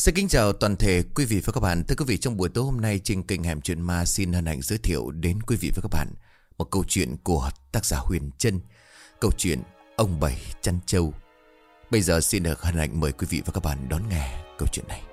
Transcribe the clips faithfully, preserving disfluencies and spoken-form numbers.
Xin kính chào toàn thể quý vị và các bạn. Thưa quý vị, trong buổi tối hôm nay trên kênh Hẻm Chuyện Ma xin hân hạnh giới thiệu đến quý vị và các bạn một câu chuyện của tác giả Huyền Trân, câu chuyện Ông Bảy Chăn Trâu. Bây giờ xin được hân hạnh mời quý vị và các bạn đón nghe câu chuyện này.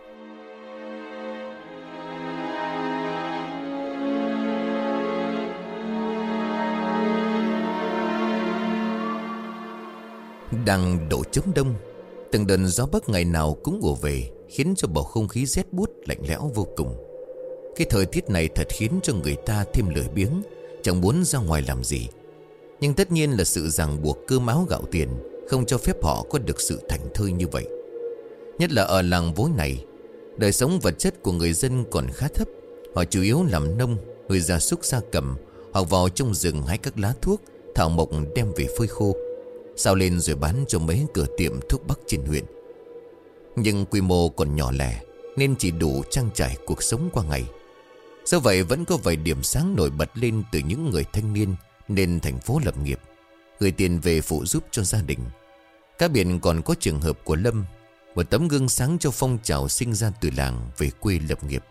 Đang đổ chấm đông, từng đợt gió bắc ngày nào cũng ùa về, khiến cho bầu không khí rét buốt lạnh lẽo vô cùng. Cái thời tiết này thật khiến cho người ta thêm lười biếng, chẳng muốn ra ngoài làm gì. Nhưng tất nhiên là sự ràng buộc cơm áo gạo tiền không cho phép họ có được sự thảnh thơi như vậy. Nhất là ở làng Vối này, đời sống vật chất của người dân còn khá thấp. Họ chủ yếu làm nông, nuôi gia súc gia cầm, hoặc vào trong rừng hái các lá thuốc, thảo mộc đem về phơi khô, sao lên rồi bán cho mấy cửa tiệm thuốc bắc trên huyện. Nhưng quy mô còn nhỏ lẻ nên chỉ đủ trang trải cuộc sống qua ngày. Do vậy vẫn có vài điểm sáng nổi bật lên từ những người thanh niên nên thành phố lập nghiệp, gửi tiền về phụ giúp cho gia đình. Cá biệt còn có trường hợp của Lâm, một tấm gương sáng cho phong trào sinh ra từ làng về quê lập nghiệp.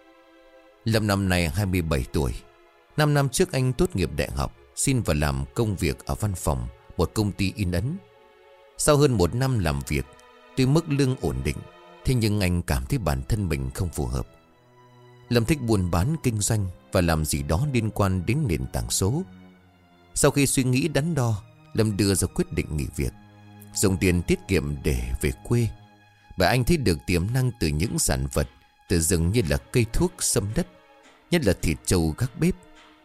Lâm năm nay hai mươi bảy tuổi. Năm năm trước anh tốt nghiệp đại học, xin vào làm công việc ở văn phòng một công ty in ấn. Sau hơn một năm làm việc, tuy mức lương ổn định, thế nhưng anh cảm thấy bản thân mình không phù hợp. Lâm thích buôn bán kinh doanh và làm gì đó liên quan đến nền tảng số. Sau khi suy nghĩ đắn đo, Lâm đưa ra quyết định nghỉ việc, dùng tiền tiết kiệm để về quê. Và anh thấy được tiềm năng từ những sản vật từ rừng như là cây thuốc, sâm đất, nhất là thịt trâu gác bếp.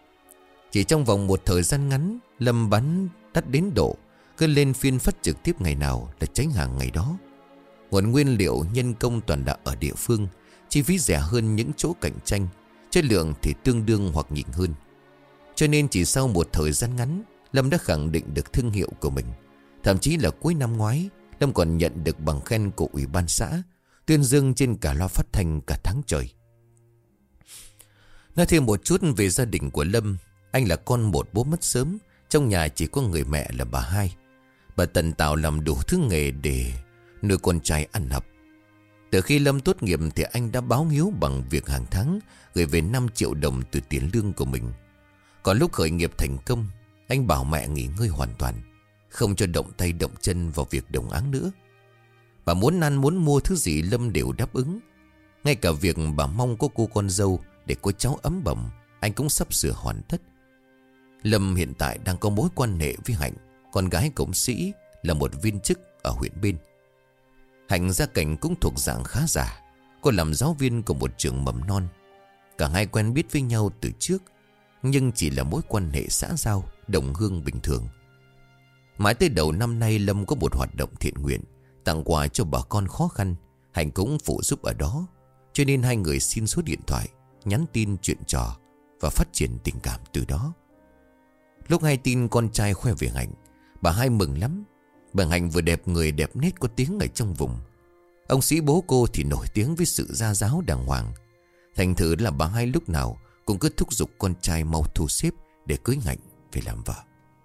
Chỉ trong vòng một thời gian ngắn, Lâm bán đắt đến độ cứ lên phiên phát trực tiếp ngày nào là cháy hàng ngày đó. Nguồn nguyên liệu, nhân công toàn đã ở địa phương, chi phí rẻ hơn những chỗ cạnh tranh, chất lượng thì tương đương hoặc nhỉnh hơn. Cho nên chỉ sau một thời gian ngắn, Lâm đã khẳng định được thương hiệu của mình. Thậm chí là cuối năm ngoái, Lâm còn nhận được bằng khen của ủy ban xã, tuyên dương trên cả loa phát thanh cả tháng trời. Nói thêm một chút về gia đình của Lâm. Anh là con một bố mất sớm, trong nhà chỉ có người mẹ là bà hai. Bà tần tảo làm đủ thứ nghề để nuôi con trai ăn học. Từ khi Lâm tốt nghiệp thì anh đã báo hiếu bằng việc hàng tháng gửi về năm triệu đồng từ tiền lương của mình. Còn lúc khởi nghiệp thành công, anh bảo mẹ nghỉ ngơi hoàn toàn, không cho động tay động chân vào việc đồng áng nữa. Bà muốn ăn muốn mua thứ gì Lâm đều đáp ứng. Ngay cả việc bà mong có cô con dâu để có cháu ấm bầm, anh cũng sắp sửa hoàn tất. Lâm hiện tại đang có mối quan hệ với Hạnh, con gái cộng sĩ, là một viên chức ở huyện bên. Hạnh gia cảnh cũng thuộc dạng khá giả, cô làm giáo viên của một trường mầm non. Cả hai quen biết với nhau từ trước, nhưng chỉ là mối quan hệ xã giao, đồng hương bình thường. Mãi tới đầu năm nay, Lâm có một hoạt động thiện nguyện, tặng quà cho bà con khó khăn. Hạnh cũng phụ giúp ở đó, cho nên hai người xin số điện thoại, nhắn tin chuyện trò và phát triển tình cảm từ đó. Lúc hay tin con trai khoe về Hạnh, bà hai mừng lắm. Bà Hạnh vừa đẹp người đẹp nết có tiếng ở trong vùng. Ông sĩ bố cô thì nổi tiếng với sự gia giáo đàng hoàng. Thành thử là bà hai lúc nào cũng cứ thúc giục con trai mau thu xếp để cưới Hạnh về làm vợ.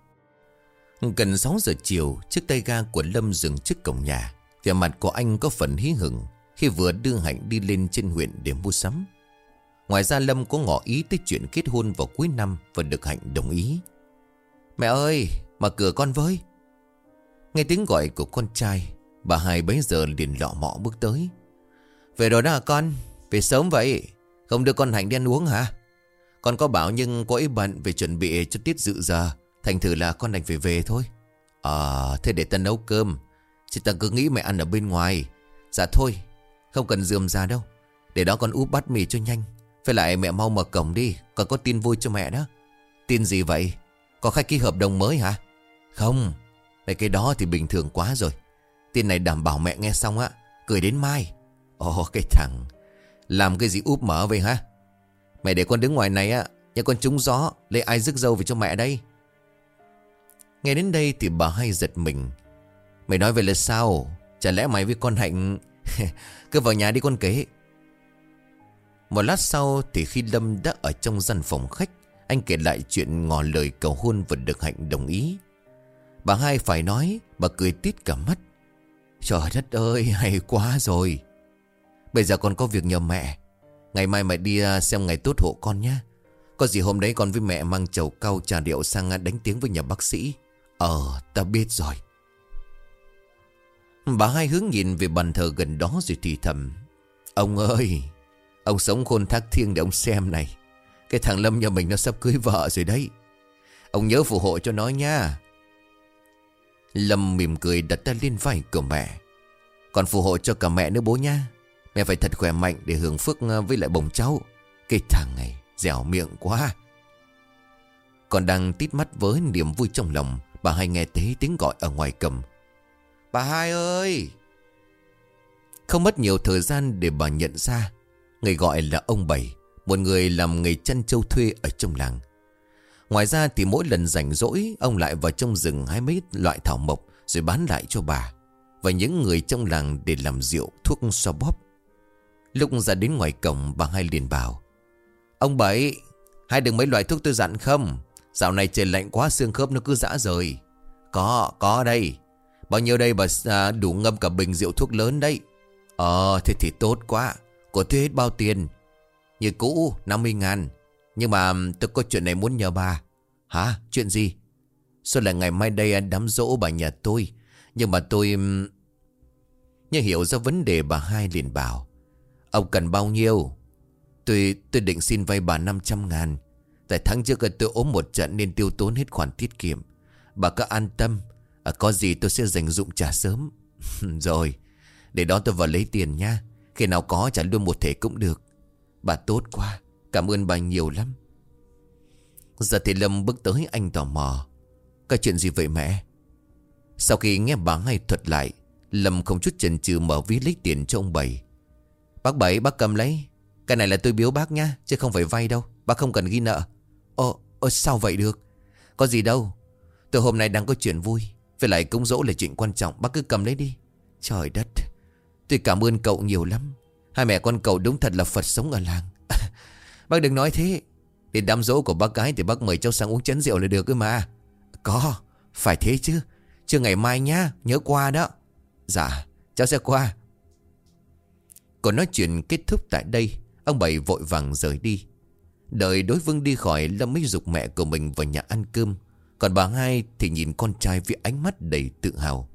Gần sáu giờ chiều, chiếc tay ga của Lâm dừng trước cổng nhà. Vẻ mặt của anh có phần hí hửng khi vừa đưa Hạnh đi lên trên huyện để mua sắm. Ngoài ra Lâm có ngỏ ý tới chuyện kết hôn vào cuối năm và được Hạnh đồng ý. Mẹ ơi, mở cửa con với. Nghe tiếng gọi của con trai, bà hai bấy giờ liền lọ mọ bước tới. Về rồi đó hả con? Về sớm vậy, không đưa con Hạnh đi ăn uống hả? Con có bảo nhưng có ý bận về chuẩn bị cho tiết dự giờ, thành thử là con đành phải về thôi. À, thế để ta nấu cơm, chị ta cứ nghĩ mẹ ăn ở bên ngoài. Dạ thôi, không cần rườm rà đâu, để đó con úp bát mì cho nhanh. Phải lại mẹ mau mở cổng đi, con có tin vui cho mẹ đó. Tin gì vậy? Có khách ký hợp đồng mới hả? Không, mấy cái đó thì bình thường quá rồi. Tin này đảm bảo mẹ nghe xong á cười đến mai. Ồ, cái thằng làm cái gì úp mở vậy hả? Mẹ để con đứng ngoài này á, nhà con trúng gió, lấy ai rước dâu về cho mẹ đây? Nghe đến đây thì bà hai giật mình. Mày nói vậy là sao? Chả lẽ mày với con Hạnh cứ vào nhà đi con kế. Một lát sau thì khi Lâm đã ở trong gian phòng khách, anh kể lại chuyện ngỏ lời cầu hôn và được Hạnh đồng ý. Bà hai phải nói, bà cười tít cả mắt. Trời đất ơi, hay quá rồi. Bây giờ con có việc nhờ mẹ. Ngày mai mẹ đi xem ngày tốt hộ con nhé. Có gì hôm đấy con với mẹ mang chầu cau trà rượu sang đánh tiếng với nhà bác sĩ. Ờ ta biết rồi. Bà Hai hướng nhìn về bàn thờ gần đó rồi thì thầm. Ông ơi, ông sống khôn thác thiêng để ông xem này. Cái thằng Lâm nhà mình nó sắp cưới vợ rồi đấy. Ông nhớ phù hộ cho nó nha. Lâm mỉm cười đặt tay lên vai của mẹ. Còn phù hộ cho cả mẹ nữa bố nha. Mẹ phải thật khỏe mạnh để hưởng phước với lại bồng cháu. Cái thằng này dẻo miệng quá. Còn đang tít mắt với niềm vui trong lòng, bà Hai nghe thấy tiếng gọi ở ngoài cầm. Bà Hai ơi! Không mất nhiều thời gian để bà nhận ra người gọi là ông Bảy, một người làm nghề chăn trâu thuê ở trong làng. Ngoài ra thì mỗi lần rảnh rỗi, ông lại vào trong rừng hái mấy loại thảo mộc rồi bán lại cho bà và những người trong làng để làm rượu, thuốc xoa bóp. Lúc ra đến ngoài cổng, bà Hai liền bảo. Ông Bảy, hai đừng mấy loại thuốc tôi dặn không? Dạo này trời lạnh quá, xương khớp nó cứ rã rời. Có, có đây. Bao nhiêu đây bà à, đủ ngâm cả bình rượu thuốc lớn đấy. Ờ, thế thì tốt quá. Cô thuê hết bao tiền? Như cũ, năm mươi ngàn. Nhưng mà tôi có chuyện này muốn nhờ bà. Hả? Chuyện gì? Sao là ngày mai đây đám giỗ bà nhà tôi. Nhưng mà tôi... Nhưng hiểu ra vấn đề, bà Hai liền bảo. Ông cần bao nhiêu? Tôi tôi định xin vay bà năm trăm ngàn. Tại tháng trước tôi ốm một trận nên tiêu tốn hết khoản tiết kiệm. Bà cứ an tâm. À, có gì tôi sẽ dành dụng trả sớm. Rồi, để đó tôi vào lấy tiền nha. Khi nào có trả luôn một thể cũng được. Bà tốt quá, cảm ơn bà nhiều lắm. Giờ thì Lâm bước tới, anh tò mò. Cái chuyện gì vậy mẹ? Sau khi nghe bà Hai thuật lại, Lâm không chút chần chừ mở ví lấy tiền cho ông Bảy. Bác Bảy, bác cầm lấy. Cái này là tôi biếu bác nha, chứ không phải vay đâu. Bác không cần ghi nợ. Ồ, ồ sao vậy được? Có gì đâu. Tôi hôm nay đang có chuyện vui. Với lại cúng dỗ là chuyện quan trọng. Bác cứ cầm lấy đi. Trời đất, tôi cảm ơn cậu nhiều lắm. Hai mẹ con cậu đúng thật là Phật sống ở làng. Bác đừng nói thế. Đến đám dỗ của bác gái thì bác mời cháu sang uống chén rượu là được cơ mà. Có, phải thế chứ. Chưa ngày mai nhá, nhớ qua đó. Dạ, cháu sẽ qua. Còn nói chuyện kết thúc tại đây, ông Bảy vội vàng rời đi. Đợi đối phương đi khỏi, Lâm mới giục mẹ của mình vào nhà ăn cơm. Còn bà Hai thì nhìn con trai với ánh mắt đầy tự hào.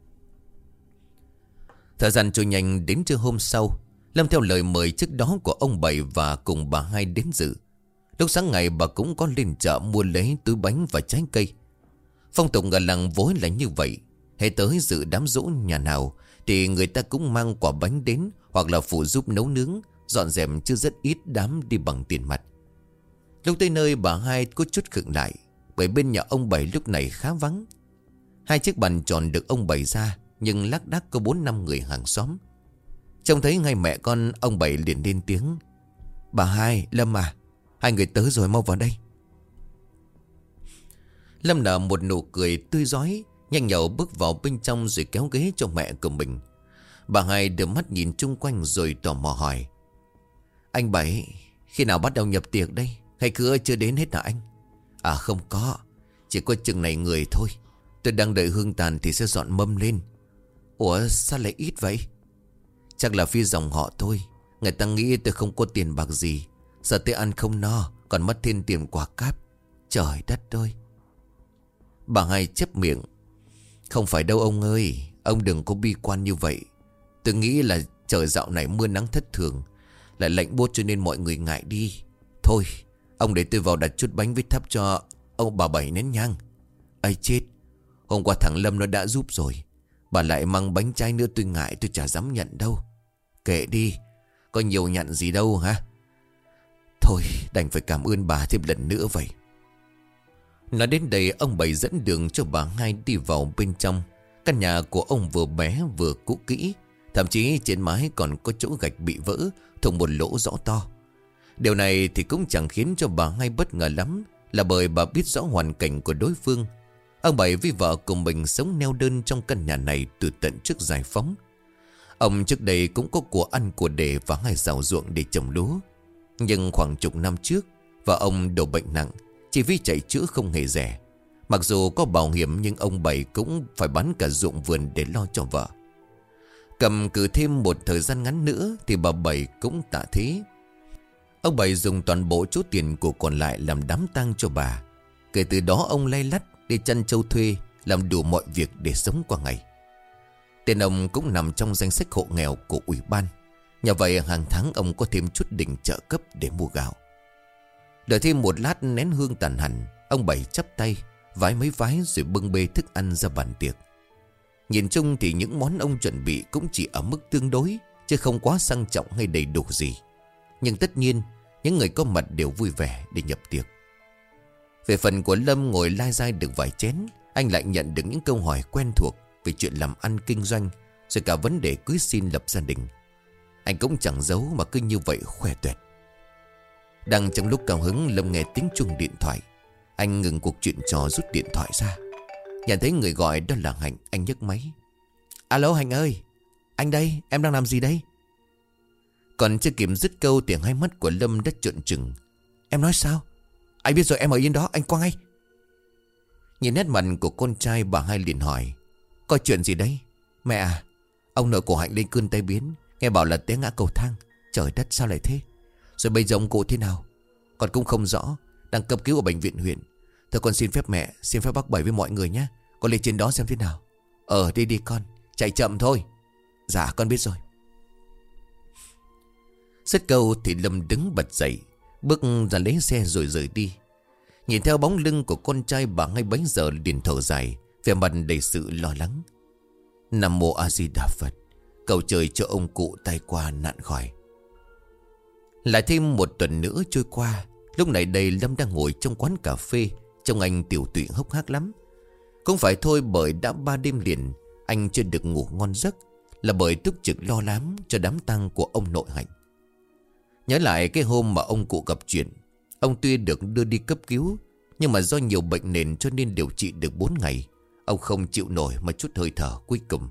Thời gian trôi nhanh, đến trưa hôm sau, Lâm theo lời mời trước đó của ông Bảy và cùng bà Hai đến dự. Lúc sáng ngày bà cũng có lên chợ mua lấy túi bánh và trái cây. Phong tục ở làng vốn là như vậy. Hễ tới dự đám giỗ nhà nào thì người ta cũng mang quả bánh đến, hoặc là phụ giúp nấu nướng, dọn dẹp, chứ rất ít đám đi bằng tiền mặt. Lúc tới nơi, bà Hai có chút khựng lại, bởi bên nhà ông Bảy lúc này khá vắng. Hai chiếc bàn tròn được ông Bảy ra, nhưng lác đác có bốn năm người hàng xóm. Trông thấy ngay mẹ con, ông Bảy liền lên tiếng. Bà Hai, Lâm à, hai người tới rồi, mau vào đây. Lâm nở một nụ cười tươi rói, nhanh nhậu bước vào bên trong rồi kéo ghế cho mẹ của mình. Bà Hai đưa mắt nhìn chung quanh rồi tò mò hỏi. Anh Bảy, khi nào bắt đầu nhập tiệc đây? Hay cứ chưa đến hết hả anh? À không có, chỉ có chừng này người thôi. Tôi đang đợi hương tàn thì sẽ dọn mâm lên. Ủa sao lại ít vậy? Chắc là phía dòng họ thôi. Người ta nghĩ tôi không có tiền bạc gì, sợ tôi ăn không no, còn mất thêm tiền quà cáp. Trời đất ơi. Bà Hai chép miệng. Không phải đâu ông ơi, ông đừng có bi quan như vậy. Tôi nghĩ là trời dạo này mưa nắng thất thường, lại lạnh buốt cho nên mọi người ngại đi. Thôi, ông để tôi vào đặt chút bánh với thắp cho ông bà Bảy nén nhang. Ây chết, hôm qua thằng Lâm nó đã giúp rồi. Bà lại mang bánh trái nữa, tôi ngại, tôi chả dám nhận đâu. Kệ đi, có nhiều nhận gì đâu hả? Thôi, đành phải cảm ơn bà thêm lần nữa vậy. Nói đến đây, ông Bảy dẫn đường cho bà Hai đi vào bên trong. Căn nhà của ông vừa bé vừa cũ kỹ, thậm chí trên mái còn có chỗ gạch bị vỡ, thủng một lỗ rõ to. Điều này thì cũng chẳng khiến cho bà Hai bất ngờ lắm, là bởi bà biết rõ hoàn cảnh của đối phương. Ông Bảy với vợ cùng mình sống neo đơn trong căn nhà này từ tận trước giải phóng. Ông trước đây cũng có của ăn của để và hai rào ruộng để trồng lúa. Nhưng khoảng chục năm trước, vợ ông đổ bệnh nặng, chi phí chạy chữa không hề rẻ. Mặc dù có bảo hiểm nhưng ông Bảy cũng phải bán cả ruộng vườn để lo cho vợ. Cầm cự thêm một thời gian ngắn nữa thì bà Bảy cũng tạ thế. Ông Bảy dùng toàn bộ số tiền của còn lại làm đám tang cho bà. Kể từ đó ông lay lắt đi chăn trâu thuê, làm đủ mọi việc để sống qua ngày. Tên ông cũng nằm trong danh sách hộ nghèo của ủy ban. Nhờ vậy hàng tháng ông có thêm chút đỉnh trợ cấp để mua gạo. Đợi thêm một lát nén hương tàn hẳn, ông Bảy chắp tay vái mấy vái rồi bưng bê thức ăn ra bàn tiệc. Nhìn chung thì những món ông chuẩn bị cũng chỉ ở mức tương đối, chứ không quá sang trọng hay đầy đủ gì. Nhưng tất nhiên những người có mặt đều vui vẻ để nhập tiệc. Về phần của Lâm, ngồi lai dai được vài chén, anh lại nhận được những câu hỏi quen thuộc về chuyện làm ăn kinh doanh, rồi cả vấn đề cưới xin lập gia đình. Anh cũng chẳng giấu mà cứ như vậy khoe tuyệt. Đang trong lúc cao hứng, Lâm nghe tiếng chuông điện thoại. Anh ngừng cuộc chuyện trò rút điện thoại ra. Nhận thấy người gọi đó là Hạnh, anh nhấc máy. Alo Hạnh ơi, anh đây, em đang làm gì đây? Còn chưa kịp dứt câu thì hai mắt của Lâm đã trợn trừng. Em nói sao? Anh biết rồi, em ở yên đó, anh qua ngay. Nhìn nét mặt của con trai, bà hai liền hỏi. Có chuyện gì đấy? Mẹ à, ông nội của Hạnh lên cơn tai biến, nghe bảo là té ngã cầu thang. Trời đất, sao lại thế? Rồi bây giờ ông cụ thế nào? Con cũng không rõ, đang cấp cứu ở bệnh viện huyện. Thôi con xin phép mẹ, xin phép bác Bảy với mọi người nhé. Con lên trên đó xem thế nào. Ờ đi đi con, chạy chậm thôi. Dạ con biết rồi. Dứt câu thì Lâm đứng bật dậy, bước ra lấy xe rồi rời đi. Nhìn theo bóng lưng của con trai, bà ngay bấy giờ liền thở dài, vẻ mặt đầy sự lo lắng. Nam mô A Di Đà Phật, cầu trời cho ông cụ tai qua nạn khỏi. Lại thêm một tuần nữa trôi qua. Lúc này đây Lâm đang ngồi trong quán cà phê, trông anh tiểu tụy hốc hác lắm. Không phải thôi bởi đã ba đêm liền anh chưa được ngủ ngon giấc, là bởi túc trực lo lắng cho đám tang của ông nội Hạnh. Nhớ lại cái hôm mà ông cụ gặp chuyện. Ông tuy được đưa đi cấp cứu, nhưng mà do nhiều bệnh nền cho nên điều trị được bốn ngày. Ông không chịu nổi mà chút hơi thở cuối cùng.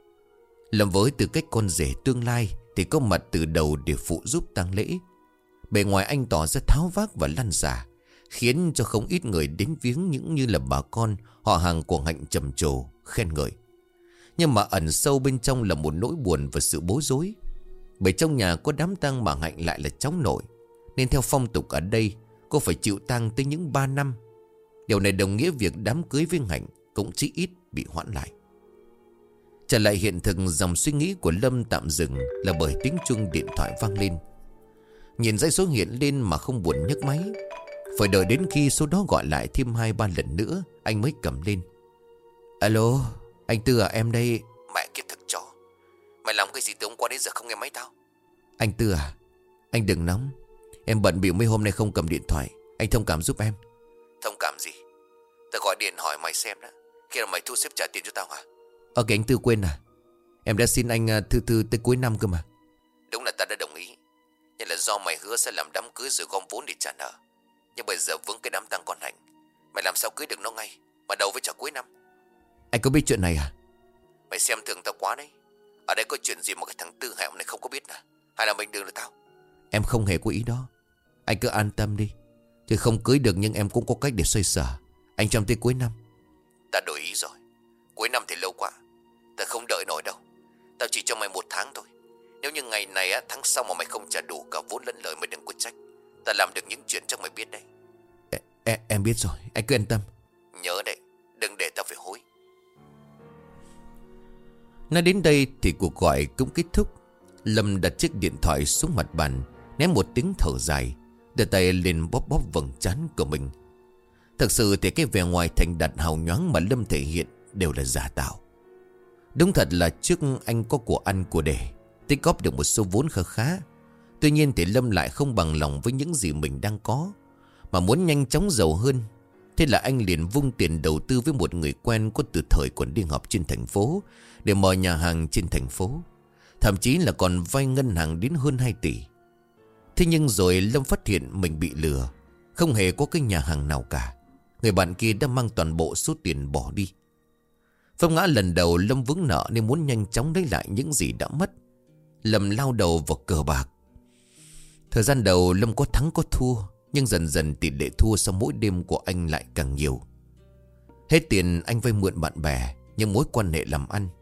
Lâm với tư cách con rể tương lai thì có mặt từ đầu để phụ giúp tang lễ. Bề ngoài anh tỏ ra tháo vác và lăn xả, khiến cho không ít người đến viếng những như là bà con, họ hàng của Hạnh trầm trồ, khen ngợi. Nhưng mà ẩn sâu bên trong là một nỗi buồn và sự bối rối. Bởi trong nhà có đám tang mà Hạnh lại là cháu nội, nên theo phong tục ở đây cô phải chịu tang tới những ba năm. Điều này đồng nghĩa việc đám cưới với Hạnh cũng chỉ ít bị hoãn lại. Trở lại hiện thực, dòng suy nghĩ của Lâm tạm dừng là bởi tiếng chuông điện thoại vang lên. Nhìn dãy số hiện lên mà không buồn nhấc máy. Phải đợi đến khi số đó gọi lại thêm hai ba lần nữa anh mới cầm lên. Alo, anh Tư à, em đây. Mẹ kiếp thực chó, mày làm cái gì từ hôm qua đến giờ không nghe máy tao? Anh Tư à, anh đừng nóng. Em bận bịu mấy hôm nay không cầm điện thoại. Anh thông cảm giúp em. Thông cảm gì? Tao gọi điện hỏi mày xem đó, khi nào mày thu xếp trả tiền cho tao hả? Ok anh Tư, quên à, em đã xin anh thư thư tới cuối năm cơ mà. Đúng là ta đã đồng ý, nhưng là do mày hứa sẽ làm đám cưới rồi gom vốn để trả nợ. Nhưng bây giờ vướng cái đám tang con Hạnh, mày làm sao cưới được nó ngay mà đầu với trả cuối năm? Anh có biết chuyện này à? Mày xem thường tao quá đấy. Ở đây có chuyện gì mà cái thằng Tư hẹo này không có biết à? Hay là mình đường được tao? Em không hề có ý đó. Anh cứ an tâm đi. Chứ không cưới được nhưng em cũng có cách để xoay sở. Anh trong tới cuối năm. Ta đổi ý rồi. Cuối năm thì lâu quá, ta không đợi nổi đâu. Tao chỉ cho mày một tháng thôi. Nếu như ngày này á, tháng sau mà mày không trả đủ cả vốn lẫn lời, mày đừng có trách. Ta làm được những chuyện cho mày biết đấy. Em, em, em biết rồi, anh cứ yên tâm. Nhớ đấy, đừng để tao phải hối. Nói đến đây thì cuộc gọi cũng kết thúc. Lâm đặt chiếc điện thoại xuống mặt bàn, ném một tiếng thở dài, đưa tay lên bóp bóp vầng trán của mình. Thật sự thì cái vẻ ngoài thành đạt hào nhoáng mà Lâm thể hiện đều là giả tạo. Đúng thật là trước anh có của ăn của để, tích góp được một số vốn khá khá. Tuy nhiên thì Lâm lại không bằng lòng với những gì mình đang có, mà muốn nhanh chóng giàu hơn. Thế là anh liền vung tiền đầu tư với một người quen có từ thời còn đi học trên thành phố, để mở nhà hàng trên thành phố. Thậm chí là còn vay ngân hàng đến hơn hai tỷ. Thế nhưng rồi Lâm phát hiện mình bị lừa. Không hề có cái nhà hàng nào cả. Người bạn kia đã mang toàn bộ số tiền bỏ đi. Phong ngã lần đầu Lâm vướng nợ nên muốn nhanh chóng lấy lại những gì đã mất. Lâm lao đầu vào cờ bạc. Thời gian đầu Lâm có thắng có thua, nhưng dần dần tỷ lệ thua sau mỗi đêm của anh lại càng nhiều. Hết tiền anh vay mượn bạn bè, nhưng mối quan hệ làm ăn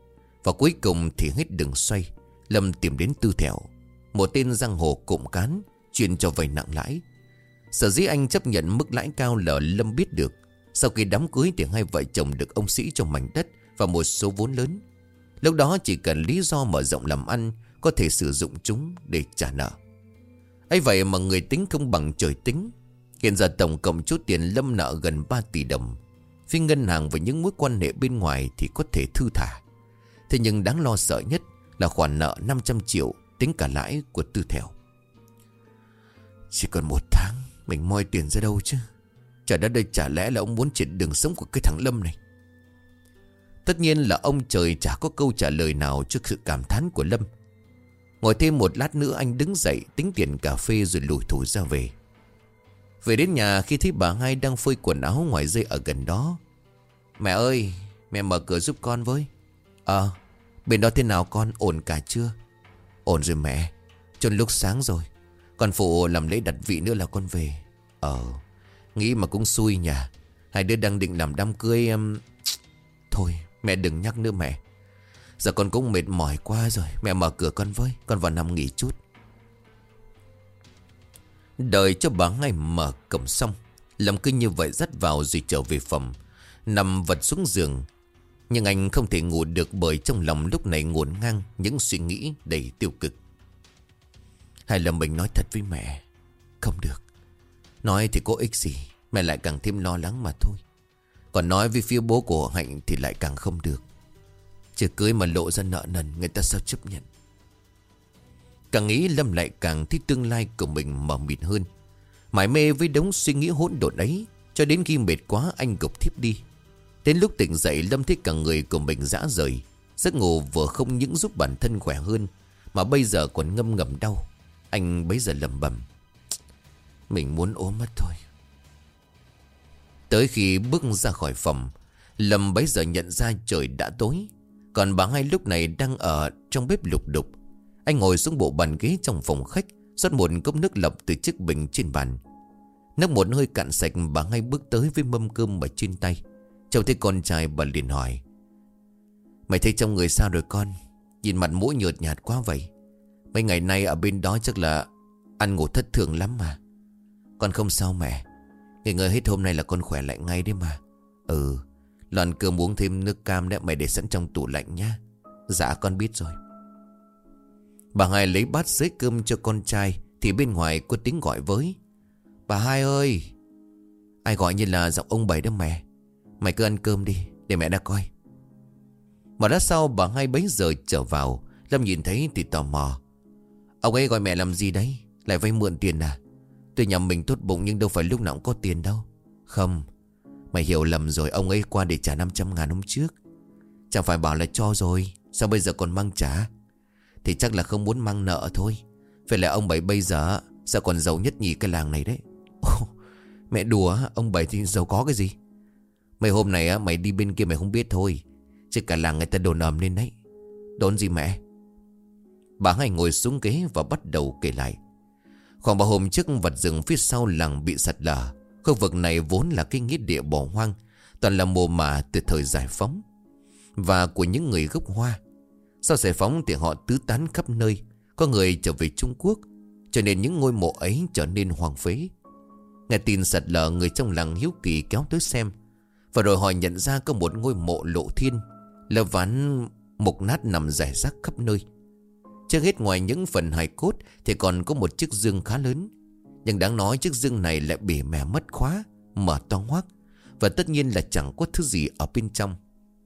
Và cuối cùng thì hết đường xoay, Lâm tìm đến Tư Thẻo, một tên giang hồ cộm cán chuyên cho vay nặng lãi. Sở dĩ anh chấp nhận mức lãi cao là Lâm biết được sau khi đám cưới thì hai vợ chồng được ông Sĩ cho mảnh đất và một số vốn lớn. Lúc đó chỉ cần lý do mở rộng làm ăn, có thể sử dụng chúng để trả nợ. ấy vậy mà người tính không bằng trời tính. Hiện giờ tổng cộng số tiền Lâm nợ gần ba tỷ đồng. Phía ngân hàng và những mối quan hệ bên ngoài thì có thể thư thả. Thế nhưng đáng lo sợ nhất là khoản nợ năm trăm triệu tính cả lãi của Tư Thẻo. Chỉ còn một tháng, mình moi tiền ra đâu chứ? Trời đất ơi, chả lẽ là ông muốn triệt đường sống của cái thằng Lâm này? Tất nhiên là ông trời chả có câu trả lời nào trước sự cảm thán của Lâm. Ngồi thêm một lát nữa anh đứng dậy tính tiền cà phê rồi lủi thủi ra về. Về đến nhà khi thấy bà hai đang phơi quần áo ngoài dây ở gần đó. Mẹ ơi, mẹ mở cửa giúp con với. Ờ, bên đó thế nào con, ổn cả chưa? Ổn rồi mẹ, chôn lúc sáng rồi. Còn phụ làm lễ đặt vị nữa là con về. Ờ, nghĩ mà cũng xui nhỉ. Hai đứa đang định làm đám cưới um... Thôi mẹ đừng nhắc nữa mẹ. Giờ con cũng mệt mỏi quá rồi. Mẹ mở cửa con với, con vào nằm nghỉ chút. Đợi cho bà ngay mở cổng xong, Lâm cứ như vậy dắt vào rồi trở về phòng, nằm vật xuống giường. Nhưng anh không thể ngủ được bởi trong lòng lúc này ngổn ngang những suy nghĩ đầy tiêu cực. Hay là mình nói thật với mẹ? Không được. Nói thì có ích gì, mẹ lại càng thêm lo lắng mà thôi. Còn nói với phía bố của Hạnh thì lại càng không được. Chưa cưới mà lộ ra nợ nần, người ta sao chấp nhận? Càng nghĩ Lâm lại càng thấy tương lai của mình mờ mịt hơn. Mải mê với đống suy nghĩ hỗn độn ấy, cho đến khi mệt quá anh gục thiếp đi. Đến lúc tỉnh dậy Lâm thấy cả người của mình rã rời. Giấc ngủ vừa không những giúp bản thân khỏe hơn, mà bây giờ còn ngâm ngầm đau. Anh bấy giờ lẩm bẩm, mình muốn ốm mất thôi. Tới khi bước ra khỏi phòng, Lâm bấy giờ nhận ra trời đã tối. Còn bà hai lúc này đang ở trong bếp lục đục. Anh ngồi xuống bộ bàn ghế trong phòng khách, rót một cốc nước lọc từ chiếc bình trên bàn. Nước một hơi cạn sạch, bà hai bước tới với mâm cơm ở trên tay. Trông thấy con trai bà liền hỏi, mày thấy trong người sao rồi con? Nhìn mặt mũi nhợt nhạt quá vậy. Mấy ngày nay ở bên đó chắc là ăn ngủ thất thường lắm mà. Con không sao mẹ, nghỉ ngơi hết hôm nay là con khỏe lại ngay đấy mà. Ừ, lần cơm uống thêm nước cam đấy, mày để sẵn trong tủ lạnh nhá. Dạ con biết rồi. Bà hai lấy bát xới cơm cho con trai thì bên ngoài có tiếng gọi với. Bà hai ơi! Ai gọi như là giọng ông Bảy đó mẹ. Mày cứ ăn cơm đi để mẹ đã coi. Mà lát sau bà hai bấy giờ trở vào. Lâm nhìn thấy thì tò mò. Ông ấy gọi mẹ làm gì đấy? Lại vay mượn tiền à? Tuy nhà mình tốt bụng nhưng đâu phải lúc nào cũng có tiền đâu. Không, mày hiểu lầm rồi. Ông ấy qua để trả năm trăm ngàn hôm trước. Chẳng phải bảo là cho rồi, sao bây giờ còn mang trả? Thì chắc là không muốn mang nợ thôi. Phải là ông Bảy bây giờ sao còn giàu nhất nhì cái làng này đấy. Ồ, mẹ đùa, ông Bảy thì giàu có cái gì? Mấy hôm này á, mày đi bên kia mày không biết thôi, chứ cả làng người ta đồn ầm lên đấy. Đồn gì mẹ? Bà hai ngồi xuống ghế và bắt đầu kể lại. Khoảng ba hôm trước, vật rừng phía sau làng bị sạt lở. Khu vực này vốn là cái nghĩa địa bỏ hoang, toàn là mồ mả từ thời giải phóng và của những người gốc Hoa. Sau giải phóng thì họ tứ tán khắp nơi, có người trở về Trung Quốc, cho nên những ngôi mộ ấy trở nên hoang phế. Nghe tin sạt lở, người trong làng hiếu kỳ kéo tới xem, và rồi họ nhận ra có một ngôi mộ lộ thiên, lợp ván mục nát nằm rải rác khắp nơi. Trước hết ngoài những phần hài cốt thì còn có một chiếc giường khá lớn. Nhưng đáng nói chiếc giường này lại bể mẻ mất khóa, mở to hoác, và tất nhiên là chẳng có thứ gì ở bên trong.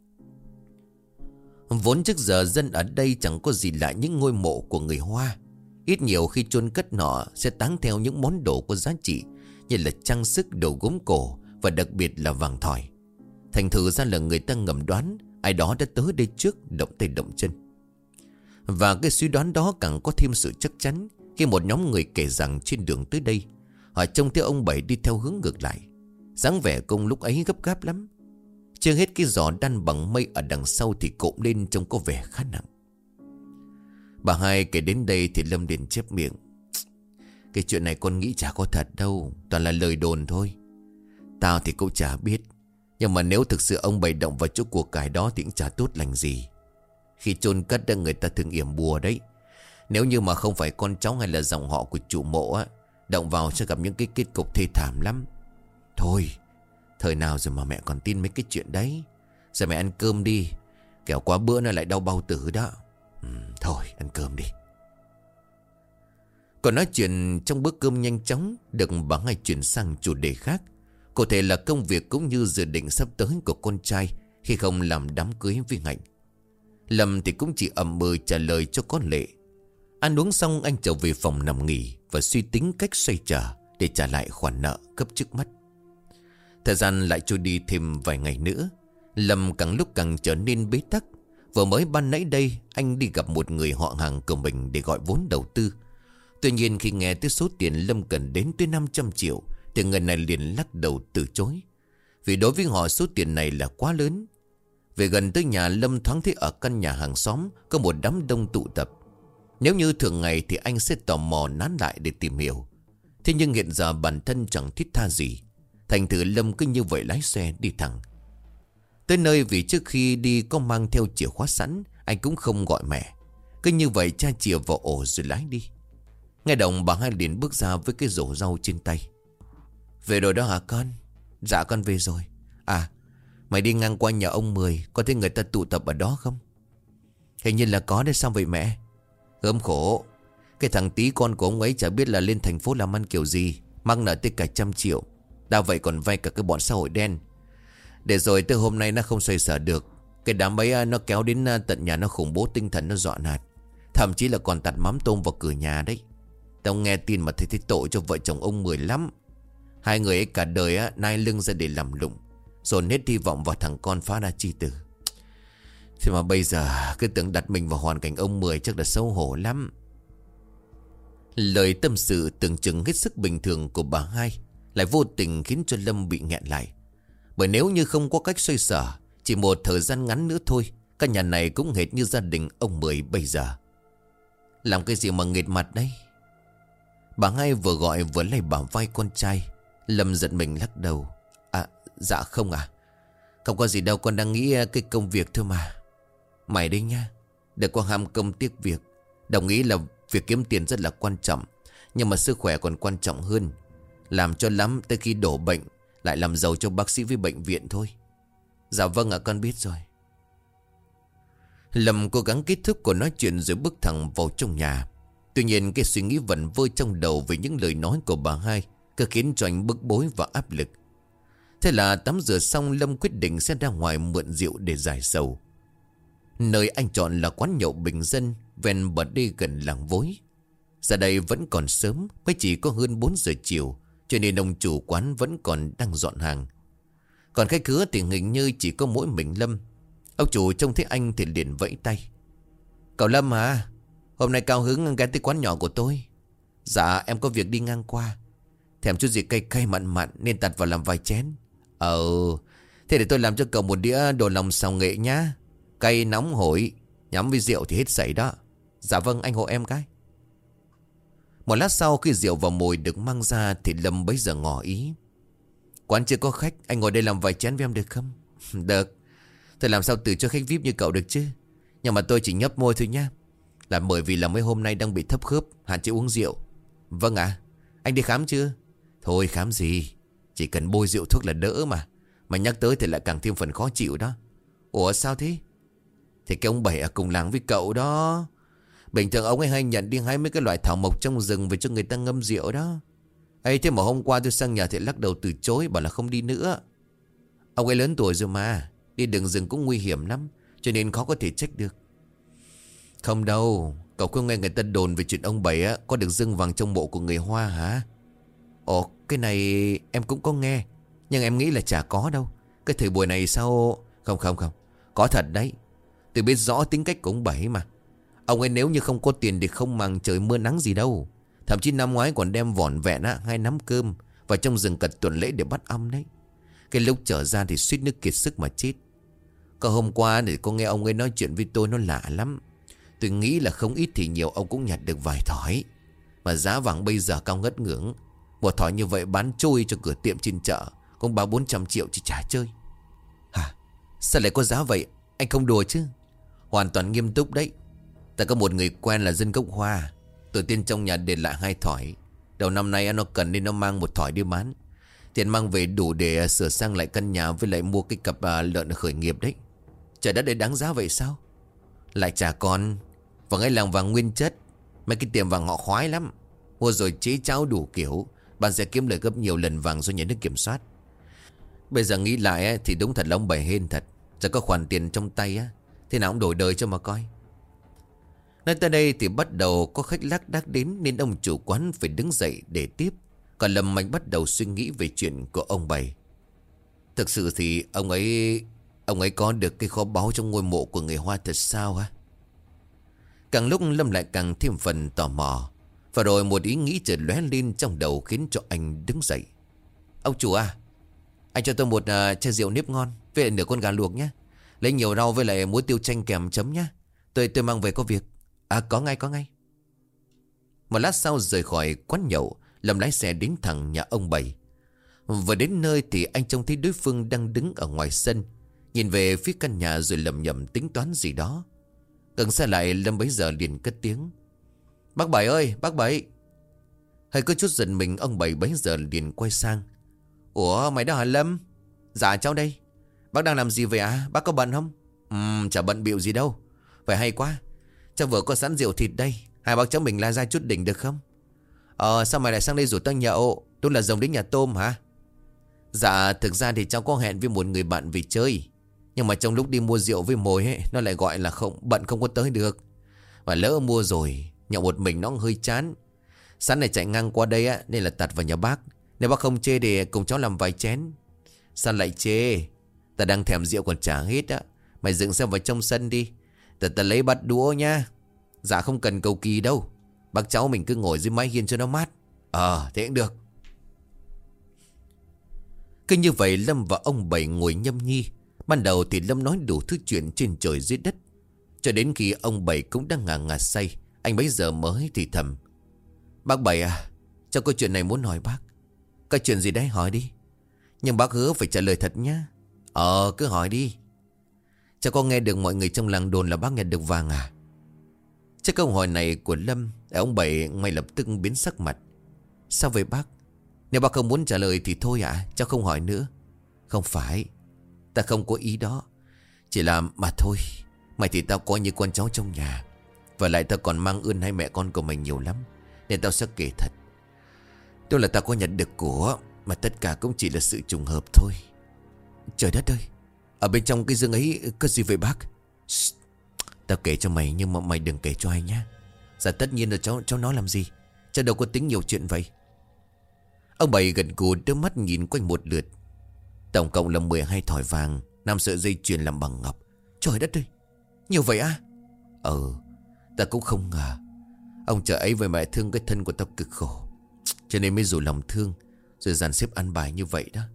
Vốn trước giờ dân ở đây chẳng có gì lạ những ngôi mộ của người Hoa. Ít nhiều khi chôn cất nọ sẽ táng theo những món đồ có giá trị, như là trang sức, đồ gốm cổ và đặc biệt là vàng thỏi. Thành thử ra là người ta ngầm đoán ai đó đã tới đây trước, động tay động chân. Và cái suy đoán đó càng có thêm sự chắc chắn khi một nhóm người kể rằng trên đường tới đây, họ trông thấy ông Bảy đi theo hướng ngược lại. Dáng vẻ công lúc ấy gấp gáp lắm. Chưa hết cái giỏ đan bằng mây ở đằng sau thì cộm lên trông có vẻ khá nặng. Bà hai kể đến đây thì Lâm liền chép miệng. Cái chuyện này con nghĩ chả có thật đâu, toàn là lời đồn thôi. Tao thì cũng chả biết, nhưng mà nếu thực sự ông Bảy động vào chỗ của cải đó thì cũng chả tốt lành gì. Khi chôn cất đã người ta thường yểm bùa đấy. Nếu như mà không phải con cháu hay là dòng họ của chủ mộ á, động vào sẽ gặp những cái kết cục thê thảm lắm. Thôi, thời nào rồi mà mẹ còn tin mấy cái chuyện đấy. Giờ mẹ ăn cơm đi, kẻo quá bữa nó lại đau bao tử đó. ừ, Thôi ăn cơm đi. Còn nói chuyện trong bữa cơm nhanh chóng được bà Hai chuyển sang chủ đề khác. Cụ thể là công việc cũng như dự định sắp tới của con trai khi không làm đám cưới với Hạnh. Lâm thì cũng chỉ ậm ừ trả lời cho có lệ. Ăn uống xong anh trở về phòng nằm nghỉ và suy tính cách xoay trở để trả lại khoản nợ cấp trước mắt. Thời gian lại trôi đi thêm vài ngày nữa. Lâm càng lúc càng trở nên bế tắc. Vừa mới ban nãy đây anh đi gặp một người họ hàng của mình để gọi vốn đầu tư. Tuy nhiên khi nghe tới số tiền Lâm cần đến tới năm trăm triệu thì người này liền lắc đầu từ chối. Vì đối với họ số tiền này là quá lớn. Về gần tới nhà Lâm thoáng thấy ở căn nhà hàng xóm có một đám đông tụ tập. Nếu như thường ngày thì anh sẽ tò mò nán lại để tìm hiểu. Thế nhưng hiện giờ bản thân chẳng thiết tha gì. Thành thử Lâm cứ như vậy lái xe đi thẳng. Tới nơi vì trước khi đi có mang theo chìa khóa sẵn, anh cũng không gọi mẹ. Cứ như vậy tra chìa vào ổ rồi lái đi. Nghe động bà Hai liền bước ra với cái rổ rau trên tay. Về rồi đó hả con? Dạ con về rồi. À, mày đi ngang qua nhà ông Mười, có thấy người ta tụ tập ở đó không? Hình như là có đấy, sao vậy mẹ? Gớm khổ. Cái thằng tí con của ông ấy chả biết là lên thành phố làm ăn kiểu gì, mang nợ tới cả trăm triệu. Đau vậy còn vay cả cái bọn xã hội đen. Để rồi tới hôm nay nó không xoay sở được. Cái đám ấy nó kéo đến tận nhà nó khủng bố tinh thần, nó dọa nạt. Thậm chí là còn tạt mắm tôm vào cửa nhà đấy. Tao nghe tin mà thấy thấy tội cho vợ chồng ông Mười lắm. Hai người ấy cả đời á, nai lưng ra để làm lụng, dồn hết hy vọng vào thằng con phá ra chi tử. Thế mà bây giờ cứ tưởng đặt mình vào hoàn cảnh ông Mười chắc là xấu hổ lắm. Lời tâm sự tưởng chừng hết sức bình thường của bà Hai lại vô tình khiến cho Lâm bị nghẹn lại. Bởi nếu như không có cách xoay sở, chỉ một thời gian ngắn nữa thôi, căn nhà này cũng hệt như gia đình ông Mười bây giờ. Làm cái gì mà nghệt mặt đấy? Bà Hai vừa gọi vừa lấy bả vai con trai. Lâm giận mình lắc đầu. À dạ không à, không có gì đâu, con đang nghĩ cái công việc thôi mà. Mày đây nha, đừng có ham công tiếc việc. Đồng ý là việc kiếm tiền rất là quan trọng, nhưng mà sức khỏe còn quan trọng hơn. Làm cho lắm tới khi đổ bệnh lại làm giàu cho bác sĩ với bệnh viện thôi. Dạ vâng ạ, con biết rồi. Lâm cố gắng kết thúc cuộc nói chuyện rồi bước thẳng vào trong nhà. Tuy nhiên cái suy nghĩ vẩn vơ trong đầu về những lời nói của bà Hai cứ khiến cho anh bức bối và áp lực. Thế là tắm rửa xong, Lâm quyết định sẽ ra ngoài mượn rượu để giải sầu. Nơi anh chọn là quán nhậu bình dân ven bờ đê gần làng Vối. Giờ đây vẫn còn sớm, mới chỉ có hơn bốn giờ chiều, cho nên ông chủ quán vẫn còn đang dọn hàng. Còn khách khứa thì hình như chỉ có mỗi mình Lâm. Ông chủ trông thấy anh thì liền vẫy tay. Cậu Lâm à, hôm nay cao hứng ghé tới quán nhỏ của tôi. Dạ em có việc đi ngang qua, thèm chút gì cay cay mặn mặn nên tạt vào làm vài chén. Ờ, thế để tôi làm cho cậu một đĩa đồ lòng xào nghệ nhá. Cay nóng hổi, nhắm với rượu thì hết sảy đó. Dạ vâng, anh hộ em cái. Một lát sau khi rượu và mồi được mang ra thì Lâm bấy giờ ngỏ ý. Quán chưa có khách, anh ngồi đây làm vài chén với em được không? Được. Tôi làm sao từ cho khách vi ai pi như cậu được chứ. Nhưng mà tôi chỉ nhấp môi thôi nhá. Là bởi vì là mấy hôm nay đang bị thấp khớp, hạn chế uống rượu. Vâng ạ. À, anh đi khám chưa? Thôi khám gì, chỉ cần bôi rượu thuốc là đỡ mà. Mà nhắc tới thì lại càng thêm phần khó chịu đó. Ủa sao thế? Thì cái ông Bảy ở cùng làng với cậu đó, bình thường ông ấy hay nhận đi hái mấy cái loại thảo mộc trong rừng về cho người ta ngâm rượu đó. Ê, thế mà hôm qua tôi sang nhà thì lắc đầu từ chối, bảo là không đi nữa. Ông ấy lớn tuổi rồi mà, đi đường rừng cũng nguy hiểm lắm, cho nên khó có thể trách được. Không đâu, cậu có nghe người ta đồn về chuyện ông Bảy á có được dâng vàng trong mộ của người Hoa hả? Ồ, cái này em cũng có nghe, nhưng em nghĩ là chả có đâu. Cái thời buổi này sao... Không không không, có thật đấy. Tôi biết rõ tính cách của ông Bảy mà. Ông ấy nếu như không có tiền thì không màng trời mưa nắng gì đâu. Thậm chí năm ngoái còn đem vỏn vẹn á, hai nắm cơm vào trong rừng cật tuần lễ để bắt ong đấy. Cái lúc trở ra thì suýt nước kiệt sức mà chết. Có hôm qua thì có nghe ông ấy nói chuyện với tôi, nó lạ lắm. Tôi nghĩ là không ít thì nhiều ông cũng nhặt được vài thỏi. Mà giá vàng bây giờ cao ngất ngưỡng. Một thỏi như vậy bán trôi cho cửa tiệm trên chợ cũng ba bốn trăm triệu chỉ trả chơi. Hả? Sao lại có giá vậy? Anh không đùa chứ? Hoàn toàn nghiêm túc đấy. Ta có một người quen là dân gốc Hoa. Tổ tiên trong nhà để lại hai thỏi. Đầu năm nay nó cần nên nó mang một thỏi đi bán. Tiền mang về đủ để sửa sang lại căn nhà, với lại mua cái cặp à, lợn khởi nghiệp đấy. Trời đất, đấy đáng giá vậy sao? Lại trả con. Vàng ấy làng vàng nguyên chất. Mấy cái tiệm vàng họ khoái lắm. Mua rồi chế cháo đủ kiểu. Bạn sẽ kiếm lời gấp nhiều lần vàng do nhà nước kiểm soát. Bây giờ nghĩ lại á, thì đúng thật là ông Bảy hên thật. Giờ có khoản tiền trong tay á, thế nào cũng đổi đời cho mà coi. Nói tới đây thì bắt đầu có khách lác đác đến, nên ông chủ quán phải đứng dậy để tiếp. Còn Lâm Mạnh bắt đầu suy nghĩ về chuyện của ông Bảy. Thực sự thì ông ấy Ông ấy có được cái kho báu trong ngôi mộ của người Hoa thật sao hả? Càng lúc Lâm lại càng thêm phần tò mò. Và rồi một ý nghĩ chợt lóe lên trong đầu khiến cho anh đứng dậy. Ông chủ à, anh cho tôi một uh, chai rượu nếp ngon với lại nửa con gà luộc nhé. Lấy nhiều rau với lại muối tiêu chanh kèm chấm nhé. Tôi tôi mang về có việc. À có ngay có ngay. Một lát sau rời khỏi quán nhậu, Lâm lái xe đến thẳng nhà ông Bảy. Vừa đến nơi thì anh trông thấy đối phương đang đứng ở ngoài sân, nhìn về phía căn nhà rồi lầm nhầm tính toán gì đó. Gần xe lại, Lâm bấy giờ liền cất tiếng. Bác Bảy ơi, bác Bảy. Hơi có chút giận mình, ông Bảy bấy giờ liền quay sang. Ủa mày đó hả Lâm? Dạ cháu đây. Bác đang làm gì vậy à? Bác có bận không? Ừm, chả bận bịu gì đâu. Phải hay quá. Cháu vừa có sẵn rượu thịt đây. Hai bác cháu mình la ra chút đỉnh được không? Ờ sao mày lại sang đây rủ tao nhậu? Tôi là rồng đến nhà tôm hả? Dạ thực ra thì cháu có hẹn với một người bạn về chơi. Nhưng mà trong lúc đi mua rượu với mồi ấy, nó lại gọi là không bận không có tới được. Và lỡ mua rồi, nhậu một mình nó hơi chán. Sáng này chạy ngang qua đây á, nên là tạt vào nhà bác. Nếu bác không chê thì cùng cháu làm vài chén. Sao lại chê? Ta đang thèm rượu còn chả hết á. Mày dựng xe vào trong sân đi. Ta ta lấy bát đũa nha. Dạ không cần cầu kỳ đâu. Bác cháu mình cứ ngồi dưới mái hiên cho nó mát. Ờ thế cũng được. Cứ như vậy Lâm và ông Bảy ngồi nhâm nhi. Ban đầu thì Lâm nói đủ thứ chuyện trên trời dưới đất, cho đến khi ông Bảy cũng đang ngà ngà say, anh bấy giờ mới thì thầm. Bác Bảy à, cháu có chuyện này muốn hỏi bác. Cái chuyện gì đấy hỏi đi. Nhưng bác hứa phải trả lời thật nhá. Ờ cứ hỏi đi. Cháu có nghe được mọi người trong làng đồn là bác nhận được vàng à? Trước câu hỏi này của Lâm, ông Bảy ngay lập tức biến sắc mặt. Sao vậy bác? Nếu bác không muốn trả lời thì thôi ạ, à, cháu không hỏi nữa. Không phải, ta không có ý đó. Chỉ là mà thôi. Mày thì tao coi như con cháu trong nhà. Và lại tao còn mang ơn hai mẹ con của mình nhiều lắm, nên tao sẽ kể thật. Đâu là tao có nhận được của, mà tất cả cũng chỉ là sự trùng hợp thôi. Trời đất ơi, ở bên trong cái giường ấy có gì vậy bác? Shh, tao kể cho mày nhưng mà mày đừng kể cho ai nhá. Dạ tất nhiên là cháu, cháu nói làm gì. Cháu đâu có tính nhiều chuyện vậy. Ông Bảy gật gù đưa mắt nhìn quanh một lượt. Tổng cộng là mười hai thỏi vàng, năm sợi dây chuyền làm bằng ngọc. Trời đất ơi, nhiều vậy à? Ừ, ta cũng không ngờ. Ông trời ấy với mẹ thương cái thân của tao cực khổ, cho nên mới rủ lòng thương, rồi dàn xếp ăn bài như vậy đó.